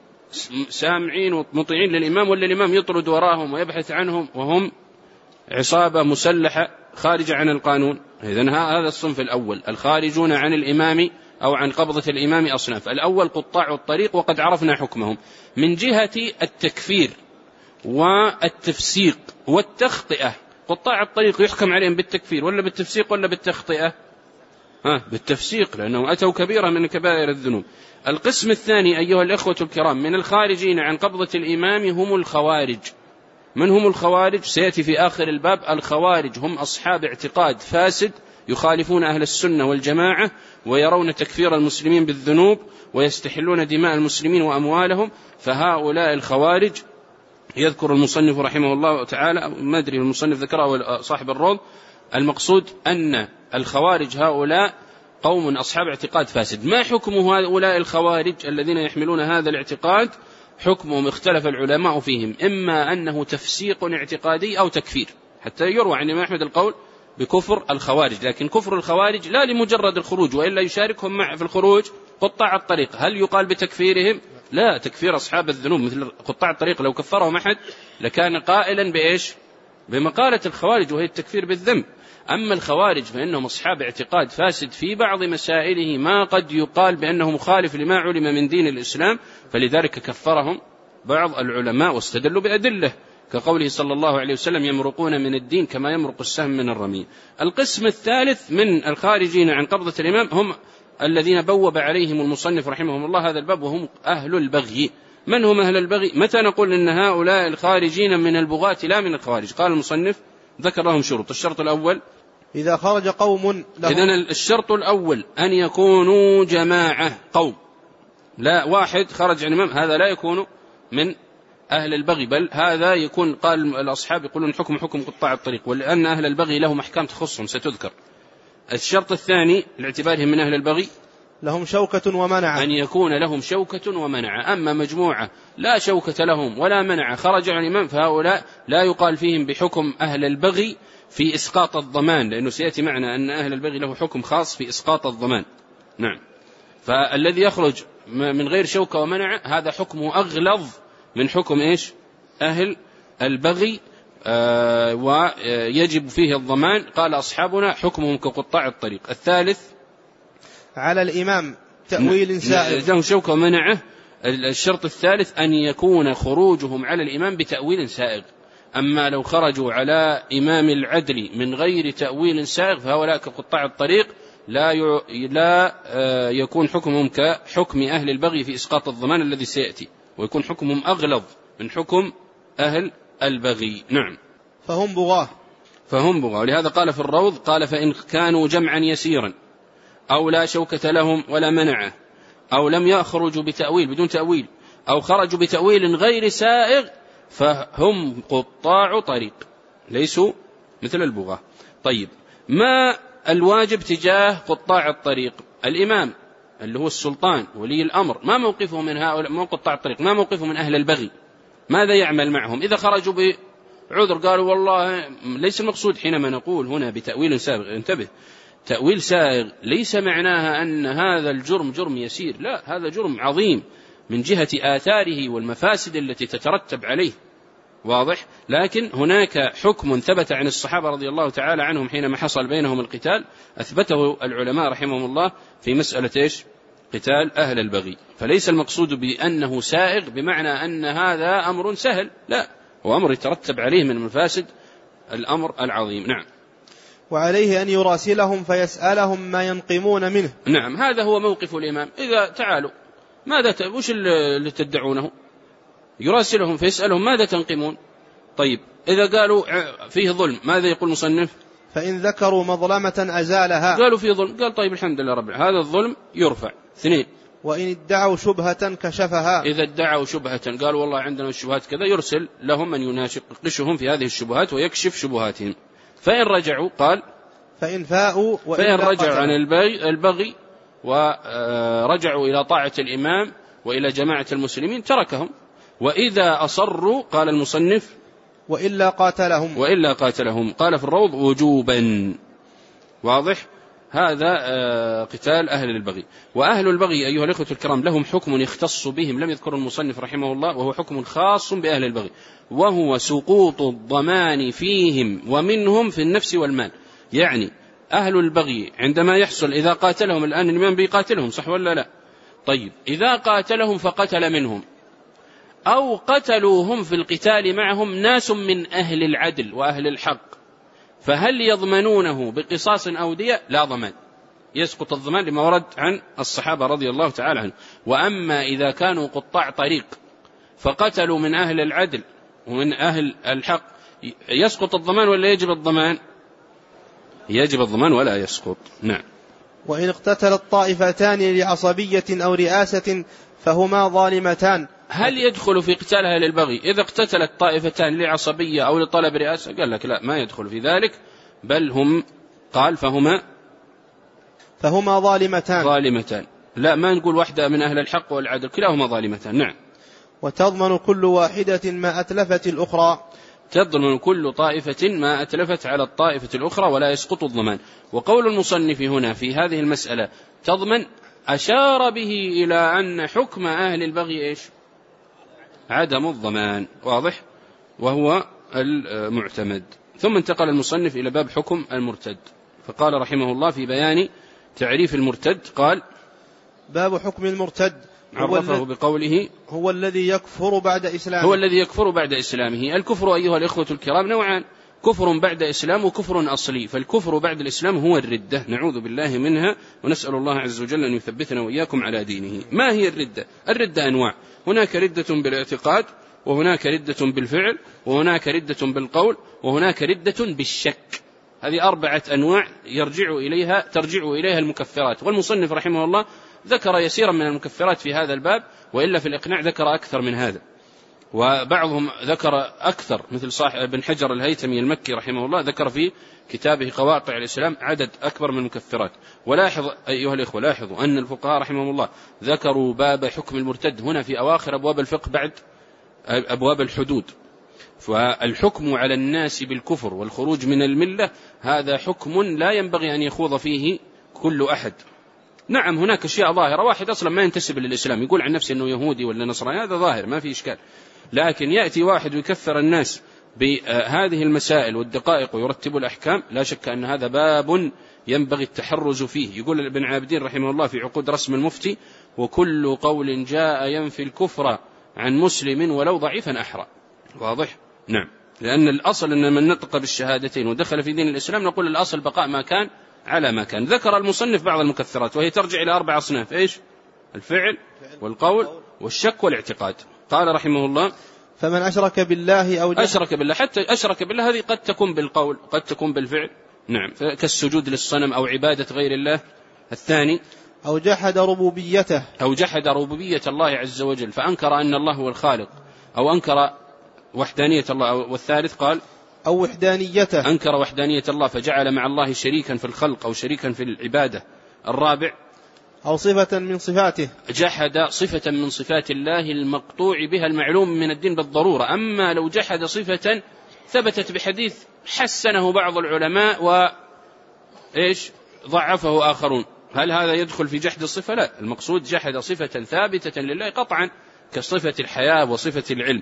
سامعين ومطيعين للإمام، ولا الإمام يطرد وراهم ويبحث عنهم وهم عصابة مسلحة خارجة عن القانون؟ إذن هذا الصنف الأول، الخارجون عن الإمام أو عن قبضة الإمام أصناف. الأول قطاع الطريق، وقد عرفنا حكمهم من جهة التكفير والتفسيق والتخطئة. قطاع الطريق يحكم عليهم بالتكفير ولا بالتفسيق ولا بالتخطئة؟ ها، بالتفسيق، لأنهم أتوا كبيرة من كبائر الذنوب. القسم الثاني أيها الأخوة الكرام من الخارجين عن قبضة الإمام هم الخوارج. من هم الخوارج؟ سيأتي في آخر الباب. الخوارج هم أصحاب اعتقاد فاسد يخالفون أهل السنة والجماعة، ويرون تكفير المسلمين بالذنوب، ويستحلون دماء المسلمين وأموالهم. فهؤلاء الخوارج يذكر المصنف رحمه الله تعالى، ما أدري المصنف ذكره صاحب الروض، المقصود أن الخوارج هؤلاء قوم أصحاب اعتقاد فاسد. ما حكم هؤلاء الخوارج الذين يحملون هذا الاعتقاد؟ حكمهم اختلف العلماء فيهم، إما أنه تفسيق اعتقادي أو تكفير، حتى يروى عن الإمام أحمد القول بكفر الخوارج. لكن كفر الخوارج لا لمجرد الخروج، وإلا يشاركهم مع في الخروج قطاع الطريق. هل يقال بتكفيرهم؟ لا، تكفير أصحاب الذنوب مثل قطاع الطريق لو كفرهم أحد لكان قائلا بإيش؟ بمقالة الخوارج، وهي التكفير بالذنب. أما الخوارج فإنهم أصحاب اعتقاد فاسد في بعض مسائله ما قد يقال بأنه مخالف لما علم من دين الإسلام، فلذلك كفرهم بعض العلماء واستدلوا بأدلة، كقوله صلى الله عليه وسلم يمرقون من الدين كما يمرق السهم من الرمي. القسم الثالث من الخارجين عن قبضة الإمام هم الذين بوب عليهم المصنف رحمهم الله هذا الباب، وهم أهل البغي. من هم أهل البغي؟ متى نقول إن هؤلاء الخارجين من البغاة لا من الخوارج؟ قال المصنف ذكر لهم شروط. الشرط الأول إذا خرج قوم له. إذن الشرط الأول أن يكونوا جماعة قوم، لا واحد خرج عن الإمام هذا لا يكون من أهل البغي، بل هذا يكون قال الأصحاب يقولون حكم حكم قطاع الطريق، ولأن أهل البغي لهم أحكام تخصهم ستذكر. الشرط الثاني لاعتبارهم من أهل البغي لهم شوكة ومنعة، أن يكون لهم شوكة ومنعة. أما مجموعة لا شوكة لهم ولا منعة خرج عن الإمام فهؤلاء لا يقال فيهم بحكم أهل البغي في إسقاط الضمان، لأنه سيأتي معنا أن أهل البغي له حكم خاص في إسقاط الضمان. نعم. فالذي يخرج من غير شوكة ومنعة هذا حكمه أغلظ من حكم إيش أهل البغي، آه ويجب فيه الضمان. قال أصحابنا حكمهم كقطاع الطريق. الثالث على الإمام تأويل سائغ له شوكة ومنعة. الشرط الثالث أن يكون خروجهم على الإمام بتأويل سائغ. أما لو خرجوا على إمام العدل من غير تأويل سائغ فهؤلاء كقطاع الطريق لا ي... لا يكون حكمهم كحكم أهل البغي في إسقاط الضمان الذي سيأتي، ويكون حكمهم أغلظ من حكم أهل البغي. نعم. فهم بغاة فهم بغاة. ولهذا قال في الروض قال فإن كانوا جمعا يسيرا أو لا شوكة لهم ولا منعه أو لم يخرجوا بتأويل بدون تأويل أو خرجوا بتأويل غير سائغ فهم قطاع طريق ليسوا مثل البغاة. طيب، ما الواجب تجاه قطاع الطريق؟ الإمام اللي هو السلطان ولي الأمر ما موقفه من هؤلاء من قطاع الطريق؟ ما موقفه من أهل البغي؟ ماذا يعمل معهم إذا خرجوا بعذر؟ قالوا والله ليس المقصود حينما نقول هنا بتأويل سائغ، انتبه، تأويل سائغ ليس معناها أن هذا الجرم جرم يسير، لا، هذا جرم عظيم من جهة آثاره والمفاسد التي تترتب عليه، واضح. لكن هناك حكم ثبت عن الصحابة رضي الله تعالى عنهم حينما حصل بينهم القتال أثبته العلماء رحمهم الله في مسألة إيش؟ قتال أهل البغي. فليس المقصود بأنه سائغ بمعنى أن هذا أمر سهل، لا، هو أمر يترتب عليه من مفاسد الأمر العظيم. نعم. وعليه أن يراسلهم فيسألهم ما ينقمون منه. نعم، هذا هو موقف الإمام. إذا تعالوا ماذا ت... وش اللي تدعونه؟ يراسلهم فيسألهم ماذا تنقمون. طيب، إذا قالوا فيه ظلم ماذا يقول المصنف؟ فإن ذكروا مظلمة أزالها. قالوا فيه ظلم، قال طيب الحمد لله رب العالمين هذا الظلم يرفع. اثنين، وإن ادعوا شبهة كشفها. إذا ادعوا شبهة قالوا والله عندنا الشبهات كذا، يرسل لهم من يناقشهم في هذه الشبهات ويكشف شبهاتهم. فإن رجعوا قال فإن فاءوا فإن رجعوا عن البغي ورجعوا إلى طاعة الإمام وإلى جماعة المسلمين تركهم. وإذا أصروا قال المصنف وإلا قاتلهم وإلا قاتلهم قال في الروض وجوبا. واضح. هذا قتال أهل البغي. وأهل البغي أيها الأخوة الكرام لهم حكم يختص بهم لم يذكر المصنف رحمه الله، وهو حكم خاص بأهل البغي، وهو سقوط الضمان فيهم ومنهم في النفس والمال. يعني أهل البغي عندما يحصل إذا قاتلهم، الآن الإمام بيقاتلهم صح ولا لا؟ طيب، إذا قاتلهم فقتل منهم أو قتلوهم في القتال معهم ناس من أهل العدل وأهل الحق، فهل يضمنونه بقصاص أو دية؟ لا ضمان، يسقط الضمان لما ورد عن الصحابة رضي الله تعالى عنهم. وأما إذا كانوا قطاع طريق فقتلوا من أهل العدل ومن أهل الحق يسقط الضمان ولا يجب الضمان؟ يجب الضمان ولا يسقط. نعم. وإن اقتتل الطائفتان لعصبية أو رئاسة فهما ظالمتان. هل يدخل في قتال أهل البغي إذا اقتتلت طائفتان لعصبية أو لطلب رئاسة؟ قال لك لا، ما يدخل في ذلك، بل هم قال فهما فهما ظالمتان ظالمتان لا، ما نقول واحدة من أهل الحق والعدل، كلاهما ظالمتان. نعم. وتضمن كل واحدة ما أتلفت الأخرى. تضمن كل طائفة ما أتلفت على الطائفة الأخرى ولا يسقط الضمان. وقول المصنف هنا في هذه المسألة تضمن أشار به إلى أن حكم أهل البغي إيش؟ عدم الضمان، واضح، وهو المعتمد. ثم انتقل المصنف إلى باب حكم المرتد، فقال رحمه الله في بيان تعريف المرتد قال باب حكم المرتد عرفه بقوله هو الذي يكفر بعد إسلامه. هو الذي يكفر بعد إسلامه. الكفر أيها الإخوة الكرام نوعان، كفر بعد إسلام وكفر أصلي. فالكفر بعد الإسلام هو الردة، نعوذ بالله منها ونسأل الله عز وجل أن يثبتنا وإياكم على دينه. ما هي الردة؟ الردة أنواع، هناك ردة بالاعتقاد، وهناك ردة بالفعل، وهناك ردة بالقول، وهناك ردة بالشك. هذه أربعة أنواع يرجع إليها ترجع إليها المكفرات. والمصنف رحمه الله ذكر يسيرا من المكفرات في هذا الباب، وإلا في الإقناع ذكر أكثر من هذا، وبعضهم ذكر أكثر، مثل صاحب ابن حجر الهيثمي المكي رحمه الله ذكر في كتابه قواطع الإسلام عدد أكبر من المكفرات. ولاحظ أيها الإخوة، لاحظوا أن الفقهاء رحمهم الله ذكروا باب حكم المرتد هنا في أواخر أبواب الفقه بعد أبواب الحدود. فالحكم على الناس بالكفر والخروج من الملة هذا حكم لا ينبغي أن يخوض فيه كل أحد. نعم هناك أشياء ظاهرة، واحد أصلا ما ينتسب للإسلام يقول عن نفسه أنه يهودي ولا نصراني، هذا ظاهر ما في إشكال، لكن يأتي واحد ويكفر الناس بهذه المسائل والدقائق ويرتب الأحكام، لا شك أن هذا باب ينبغي التحرز فيه. يقول ابن عابدين رحمه الله في عقود رسم المفتي: وكل قول جاء ينفي الكفر عن مسلم ولو ضعيفا أحرى. واضح؟ نعم، لأن الأصل أن من نطق بالشهادتين ودخل في دين الإسلام نقول الأصل بقاء ما كان على ما كان. ذكر المصنف بعض المكثرات وهي ترجع إلى أربع أصناف: إيش؟ الفعل والقول والشك والاعتقاد. قال رحمه الله: فمن أشرك بالله أو أشرك بالله، حتى أشرك بالله هذه قد تكون بالقول قد تكون بالفعل، نعم، كالسجود للصنم أو عبادة غير الله. الثاني: أو جحد ربوبيته، أو جحد ربوبية الله عز وجل فأنكر أن الله هو الخالق، أو أنكر وحدانية الله. والثالث قال: أو وحدانيته، أنكر وحدانية الله فجعل مع الله شريكا في الخلق أو شريكا في العبادة. الرابع: أو صفة من صفاته، جحد صفة من صفات الله المقطوع بها المعلوم من الدين بالضرورة. أما لو جحد صفة ثبتت بحديث حسنه بعض العلماء وإيش ضعفه آخرون، هل هذا يدخل في جحد الصفة؟ لا، المقصود جحد صفة ثابتة لله قطعا كصفة الحياة وصفة العلم.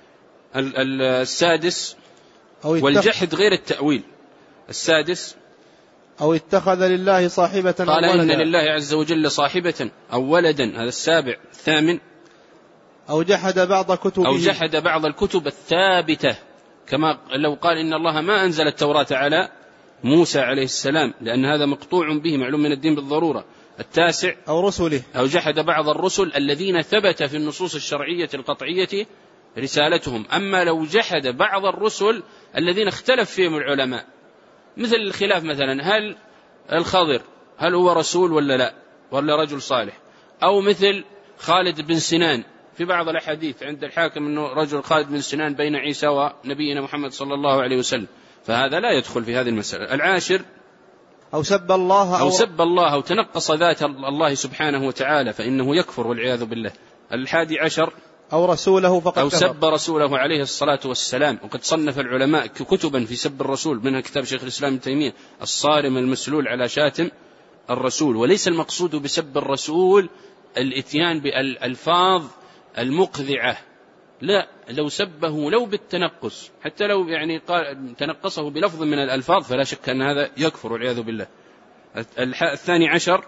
السادس: والجحد غير التأويل. السادس: أو اتخذ لله صاحبة أو قال ولدا، إن لله عز وجل صاحبة أو ولدا، هذا السابع. الثامن: أو جحد بعض كتبه، أو جحد بعض الكتب الثابتة، كما لو قال إن الله ما أنزل التوراة على موسى عليه السلام، لأن هذا مقطوع به معلوم من الدين بالضرورة. التاسع: أو رسله، أو جحد بعض الرسل الذين ثبت في النصوص الشرعية القطعية رسالتهم. أما لو جحد بعض الرسل الذين اختلف فيهم العلماء، مثل الخلاف مثلا هل الخضر هل هو رسول ولا لا ولا رجل صالح، أو مثل خالد بن سنان في بعض الأحاديث عند الحاكم أنه رجل خالد بن سنان بين عيسى ونبينا محمد صلى الله عليه وسلم، فهذا لا يدخل في هذه المسألة. العاشر: أو سب الله، أو, أو سب الله أو تنقص ذات الله سبحانه وتعالى فإنه يكفر والعياذ بالله. الحادي عشر: أو رسوله فقد أو كفر، سب رسوله عليه الصلاة والسلام. وقد صنف العلماء كتبا في سب الرسول، منها كتاب شيخ الإسلام ابن تيمية الصارم المسلول على شاتم الرسول. وليس المقصود بسب الرسول الاتيان بالألفاظ المقذعة، لا، لو سبه لو بالتنقص، حتى لو يعني قال تنقصه بلفظ من الألفاظ فلا شك أن هذا يكفر والعياذ بالله. الثاني عشر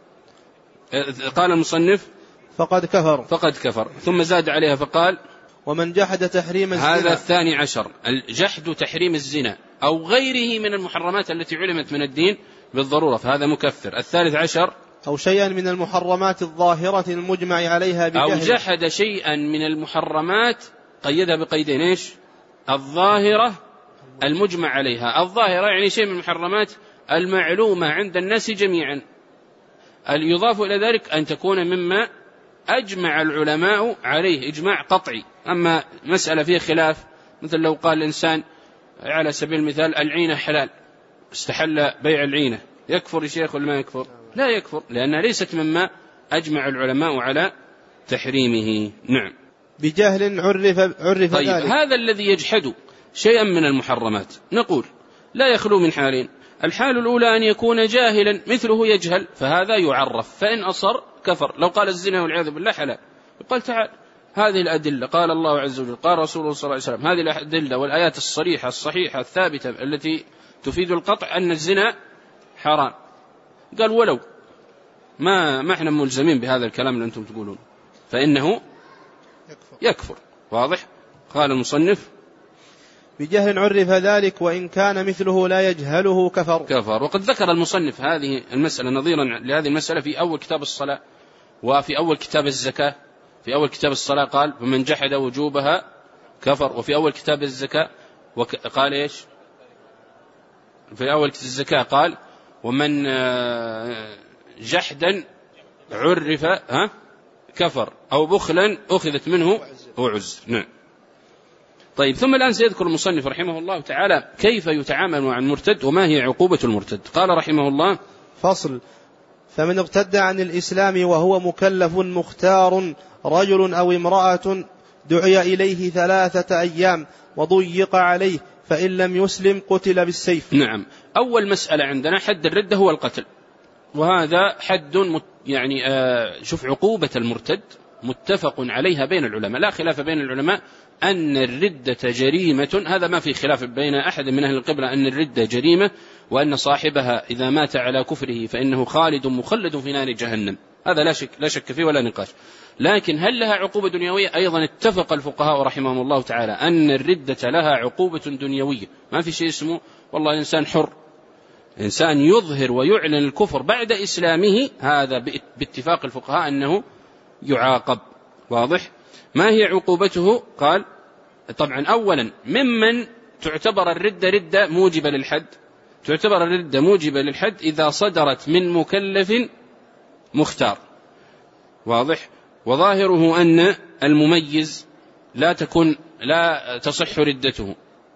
قال المصنف: فقد كفر، فقد كفر، ثم زاد عليها فقال: ومن جحد تحريم الزنا. هذا الثاني عشر، الجحد تحريم الزنا أو غيره من المحرمات التي علمت من الدين بالضرورة، فهذا مكفر. الثالث عشر: أو شيئا من المحرمات الظاهرة المجمع عليها بجهل. أو جحد شيئا من المحرمات، قيدها بقيدين: إيش؟ الظاهرة المجمع عليها. الظاهرة يعني شيء من المحرمات المعلومة عند الناس جميعا، يضاف إلى ذلك أن تكون مما أجمع العلماء عليه إجماع قطعي. أما مسألة فيها خلاف، مثل لو قال الإنسان على سبيل المثال العينة حلال، استحل بيع العينة، يكفر يا شيخ ولا ما يكفر؟ لا يكفر، لأنها ليست مما أجمع العلماء على تحريمه. نعم، بجهل عرف, عرف طيب ذلك. هذا الذي يجحد شيئا من المحرمات نقول لا يخلو من حالين: الحال الأولى أن يكون جاهلا مثله يجهل، فهذا يعرف، فإن أصر كفر. لو قال الزنا والعياذ بالله حلال، يقال تعال هذه الأدلة قال الله عز وجل قال رسوله صلى الله عليه وسلم، هذه الأدلة والآيات الصريحة الصحيحة الثابتة التي تفيد القطع أن الزنا حرام. قال ولو ما ما احنا ملزمين بهذا الكلام اللي أنتم تقولون، فإنه يكفر, يكفر. واضح؟ قال المصنف: بجهل عرف ذلك وإن كان مثله لا يجهله كفر. كفر. وقد ذكر المصنف هذه المسألة نظيرا لهذه المسألة في أول كتاب الصلاة وفي أول كتاب الزكاة. في أول كتاب الصلاة قال: ومن جحد وجوبها كفر. وفي أول كتاب الزكاة قال إيش؟ في أول كتاب الزكاة قال: ومن جحدا عرف ها كفر، أو بخلا أخذت منه وعزر. نعم. طيب، ثم الآن سيذكر المصنف رحمه الله تعالى كيف يتعامل مع المرتد وما هي عقوبة المرتد. قال رحمه الله: فصل: فمن ارتد عن الإسلام وهو مكلف مختار رجل أو امرأة دعي إليه ثلاثة أيام وضيق عليه، فإن لم يسلم قتل بالسيف. نعم. أول مسألة عندنا حد الردة هو القتل، وهذا حد مت يعني آه شوف عقوبة المرتد متفق عليها بين العلماء، لا خلاف بين العلماء أن الردة جريمة، هذا ما في خلاف بين أحد من أهل القبلة أن الردة جريمة، وأن صاحبها إذا مات على كفره فإنه خالد مخلد في نار جهنم، هذا لا شك, لا شك فيه ولا نقاش. لكن هل لها عقوبة دنيوية؟ أيضا اتفق الفقهاء رحمهم الله تعالى أن الردة لها عقوبة دنيوية، ما في شيء اسمه والله إنسان حر، إنسان يظهر ويعلن الكفر بعد إسلامه، هذا باتفاق الفقهاء أنه يعاقب. واضح؟ ما هي عقوبته؟ قال: طبعا أولا ممن تعتبر الردة ردة موجبة للحد، تعتبر الردة موجبة للحد إذا صدرت من مكلف مختار. واضح؟ وظاهره أن المميز لا تكون لا تصح ردته،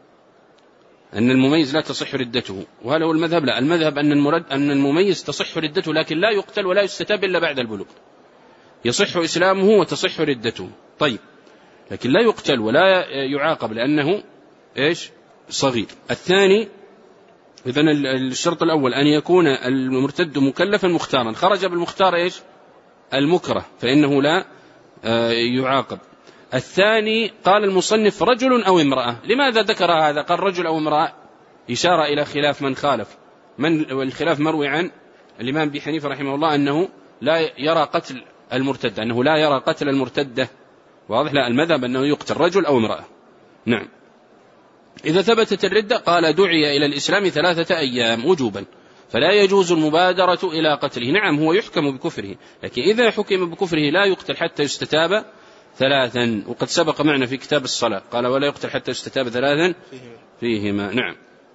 أن المميز لا تصح ردته. وهذا هو المذهب؟ لا، المذهب أن المرد أن المميز تصح ردته لكن لا يقتل ولا يستتاب إلا بعد البلوغ، يصح إسلامه وتصح ردته. طيب، لكن لا يقتل ولا يعاقب لأنه إيش؟ صغير. الثاني، إذن الشرط الأول أن يكون المرتد مكلفا مختارا، خرج بالمختار إيش؟ المكره، فإنه لا يعاقب. الثاني قال المصنف رجل أو امرأة. لماذا ذكر هذا؟ قال رجل أو امرأة، إشارة إلى خلاف من خالف، من والخلاف مروي عن الإمام أبي حنيفة رحمه الله أنه لا يرى قتل المرتد، أنه لا يرى قتل المرتدة. واضح؟ لا، المذهب أنه يقتل رجل أو امرأة. نعم. إذا ثبتت الردة قال دعي إلى الإسلام ثلاثة أيام وجوبا، فلا يجوز المبادرة إلى قتله. نعم، هو يحكم بكفره، لكن إذا حكم بكفره لا يقتل حتى يستتاب ثلاثا، وقد سبق معنا في كتاب الصلاة قال ولا يقتل حتى يستتاب ثلاثا فيهما. نعم.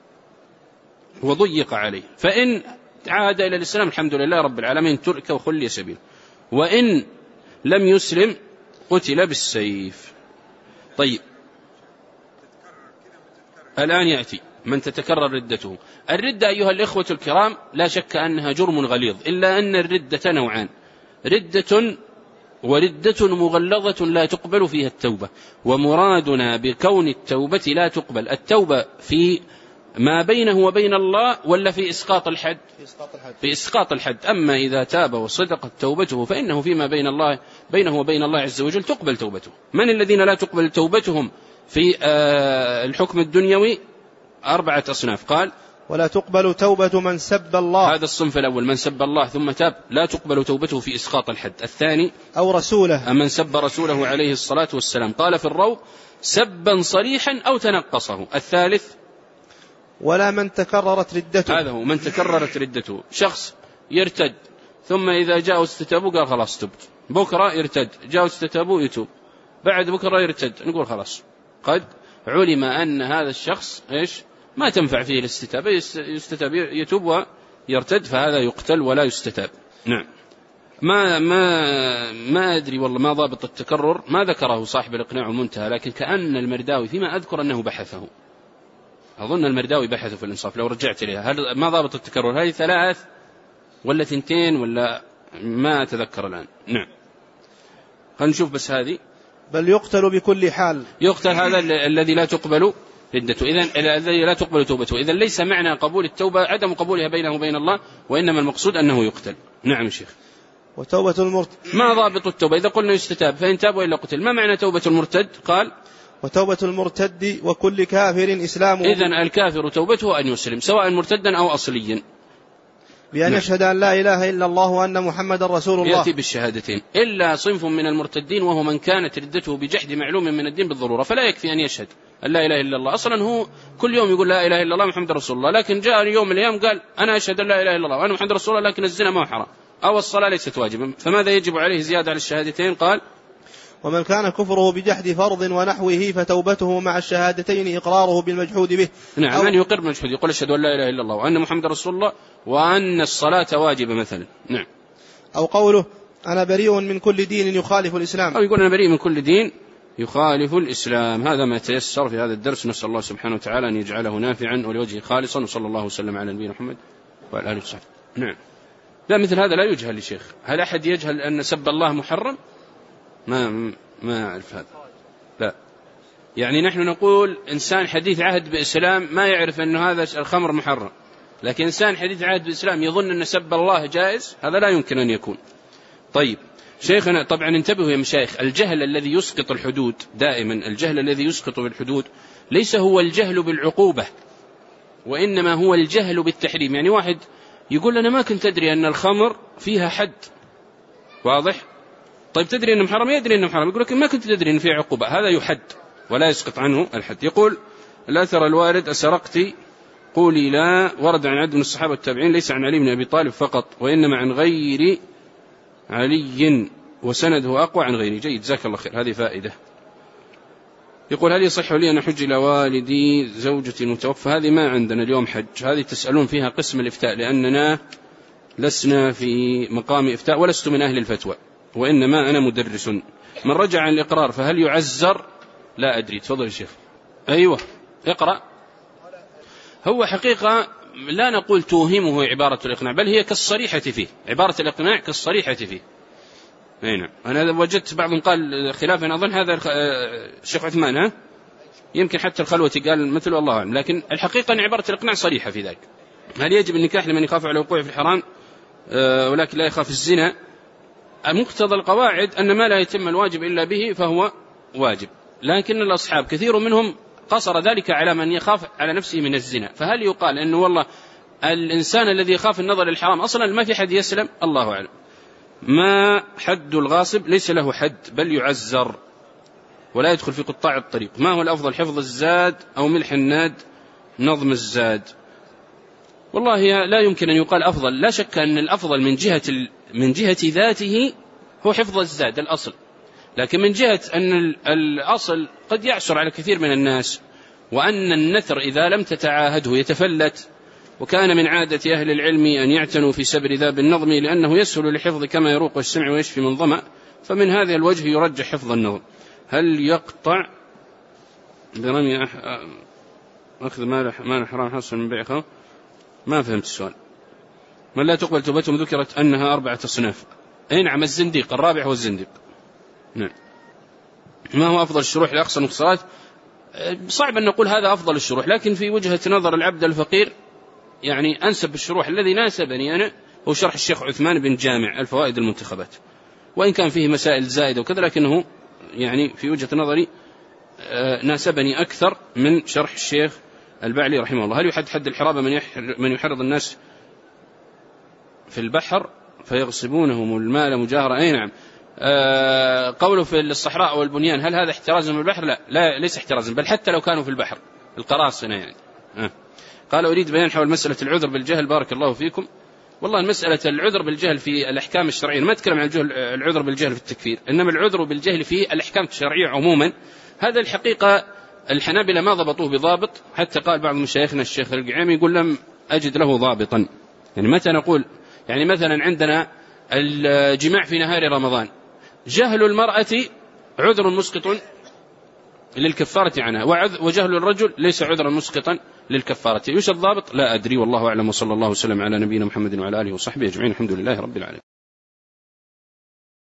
وضيق عليه، فإن عاد إلى الإسلام الحمد لله رب العالمين ترك وخلي سبيل، وإن لم يسلم قتل بالسيف. طيب، الآن يأتي من تتكرر ردته. الردة أيها الإخوة الكرام لا شك أنها جرم غليظ، إلا أن الردة نوعان: ردة وردة مغلظة لا تقبل فيها التوبة. ومرادنا بكون التوبة لا تقبل التوبة في ما بينه وبين الله ولا في إسقاط الحد؟ في إسقاط الحد. أما إذا تاب وصدقت توبته فإنه فيما بين الله بينه وبين الله عز وجل تقبل توبته. من الذين لا تقبل توبتهم في الحكم الدنيوي؟ أربعة أصناف. قال: ولا تقبل توبة من سب الله، هذا الصنف الأول، من سب الله ثم تاب لا تقبل توبته في إسقاط الحد. الثاني: أو رسوله، من سب رسوله عليه الصلاة والسلام. قال في الروض: سبا صريحا أو تنقصه. الثالث: ولا من تكررت ردته، هذا هو من تكررت ردته، شخص يرتد ثم إذا جاء استتابه قال خلاص تبت، بكرة يرتد جاء استتابه يتوب، بعد بكرة يرتد نقول خلاص قد علم أن هذا الشخص إيش ما تنفع فيه الاستتابة، يستتاب يتوب ويرتد، فهذا يقتل ولا يستتاب. نعم. ما ما ما أدري والله ما ضابط التكرر، ما ذكره صاحب الإقناع والمنتهى، لكن كأن المرداوي فيما أذكر أنه بحثه، أظن المرداوي بحثه في الإنصاف لو رجعت إليها. هل ما ضابط التكرر؟ هذه ثلاث ولا ثنتين ولا ما أتذكر الآن. نعم. خلينا نشوف بس هذه. بل يقتل بكل حال، يقتل هذا الذي لا تقبل ردته، إذن الذي لا تقبل توبته. إذن ليس معنى قبول التوبة عدم قبولها بينه وبين الله، وإنما المقصود أنه يقتل. نعم شيخ. وتوبة المرتد، ما ضابط التوبة؟ إذا قلنا يستتاب فإن تاب وإلا قتل. ما معنى توبة المرتد؟ قال: وتوبة المرتد وكل كافر إسلامه. إذن الكافر توبته أن يسلم سواء مرتدا أو أصليا، بأن نعم. يشهد أن لا إله إلا الله وأن محمد رسول الله، يأتي بالشهادتين. إلا صنف من المرتدين وهو من كانت ردته بجحد معلوم من الدين بالضرورة، فلا يكفي أن يشهد أن لا إله إلا الله، أصلا هو كل يوم يقول لا إله إلا الله محمد رسول الله، لكن جاء يوم من الأيام قال أنا أشهد أن لا إله إلا الله وأنا محمد رسول الله، لكن الزنا ما هو حرام أو الصلاة ليست واجبا، فماذا يجب عليه زيادة على الشهادتين؟ قال: ومن كان كفره بجحد فرض ونحوه فتوبته مع الشهادتين إقراره بالمجحود به. نعم، من يقر بالمجحود يقول أشهد أن لا إله إلا الله وأن محمد رسول الله وأن الصلاة واجبة مثلا. نعم. أو قوله أنا بريء من كل دين يخالف الإسلام، أو يقول أنا بريء من كل دين يخالف الإسلام. هذا ما تيسر في هذا الدرس، نسأل الله سبحانه وتعالى أن يجعله نافعا ولوجهه خالصا، وصلى الله وسلم على نبينا محمد وعلى آله وصحبه. نعم. لا، مثل هذا لا يجهل لشيخ. هل أحد يجهل أن سب الله محرم؟ ما ما أعرف هذا. لا، يعني نحن نقول إنسان حديث عهد بإسلام ما يعرف أن هذا الخمر محرم، لكن إنسان حديث عهد بإسلام يظن أن سب الله جائز، هذا لا يمكن أن يكون. طيب شيخنا، طبعا انتبهوا يا مشايخ، الجهل الذي يسقط الحدود دائما، الجهل الذي يسقط بالحدود ليس هو الجهل بالعقوبة، وإنما هو الجهل بالتحريم. يعني واحد يقول أنا ما كنت أدري أن الخمر فيها حد، واضح؟ طيب تدري أنه محرم؟ يدري أنه محرم، يقول لك ما كنت تدري أن فيه عقوبة، هذا يحد ولا يسقط عنه الحد. يقول الأثر الوارد أسرقت قولي لا، ورد عن عدد من الصحابة التابعين، ليس عن علي بن أبي طالب فقط، وإنما عن غير علي، وسنده أقوى عن غيره. جيد، جزاك الله خير، هذه فائدة. يقول هل يصح لي أن أحج إلى والدي زوجتي متوفى؟ هذه ما عندنا اليوم حج، هذه تسألون فيها قسم الإفتاء، لأننا لسنا في مقام إفتاء ولست من أهل الفتوى، وإنما أنا مدرس. من رجع عن الإقرار فهل يعزر؟ لا أدري، تفضل يا شيخ. أيوة اقرأ. هو حقيقة لا نقول توهمه عبارة الإقناع، بل هي كالصريحة فيه، عبارة الإقناع كالصريحة فيه. نعم. أنا وجدت بعضهم قال خلافا، أظن هذا الشيخ عثمان، ها يمكن حتى الخلوة قال مثل، والله أعلم، لكن الحقيقة أن عبارة الإقناع صريحة في ذلك. هل يجب النكاح لمن يخاف على وقوعه في الحرام ولكن لا يخاف الزنا؟ مقتضى القواعد أن ما لا يتم الواجب إلا به فهو واجب، لكن الأصحاب كثير منهم قصر ذلك على من يخاف على نفسه من الزنا. فهل يقال أنه والله الإنسان الذي يخاف النظر للحرام أصلا ما في حد يسلم؟ الله أعلم. ما حد الغاصب؟ ليس له حد بل يعزر ولا يدخل في قطاع الطريق. ما هو الأفضل، حفظ الزاد أو ملح الناد نظم الزاد؟ والله لا يمكن أن يقال أفضل، لا شك أن الأفضل من جهة من جهة ذاته هو حفظ الزاد الأصل، لكن من جهة أن الأصل قد يعسر على كثير من الناس، وأن النثر إذا لم تتعاهده يتفلت، وكان من عادة أهل العلم أن يعتنوا في سبر ذاب النظم لأنه يسهل لحفظ كما يروق السمع ويشفي من ظمأ، فمن هذا الوجه يرجح حفظ النظم. هل يقطع برمي أح... أخذ مال حرام حصل من بيع خمر؟ ما فهمت السؤال. من لا تقبل توبتهم ذكرت أنها أربعة أصناف. أي نعم، الزنديق الرابع هو الزنديق. نعم. ما هو أفضل الشروح لأقصى المختصرات؟ صعب أن نقول هذا أفضل الشروح، لكن في وجهة نظر العبد الفقير يعني أنسب الشروح الذي ناسبني أنا هو شرح الشيخ عثمان بن جامع الفوائد المنتخبات، وإن كان فيه مسائل زائدة وكذا، لكنه يعني في وجهة نظري ناسبني أكثر من شرح الشيخ البعلي رحمه الله. هل يحد حد الحرابة من يحرض الناس في البحر فيغصبونهم المال مجاهرة؟ أي نعم. آه قوله في الصحراء والبنيان، هل هذا احترازا من البحر؟ لا, لا ليس احترازا، بل حتى لو كانوا في البحر القراصنة يعني. آه. قال أريد بيان حول مسألة العذر بالجهل، بارك الله فيكم. والله المسألة العذر بالجهل في الأحكام الشرعية، ما أتكلم عن العذر بالجهل في التكفير، إنما العذر بالجهل في الأحكام الشرعية عموما. هذا الحقيقة الحنابلة ما ضبطوه بضابط، حتى قال بعض مشايخنا الشيخ القعيمي يقول لم أجد له ضابطا. يعني متى نقول، يعني مثلا عندنا الجماع في نهار رمضان، جهل المرأة عذر مسقط للكفارة عنها، وجهل الرجل ليس عذرا مسقطا للكفارة. يوجد ضابط؟ لا أدري، والله أعلم، وصلى الله وسلم على نبينا محمد وعلى آله وصحبه أجمعين، الحمد لله رب العالمين.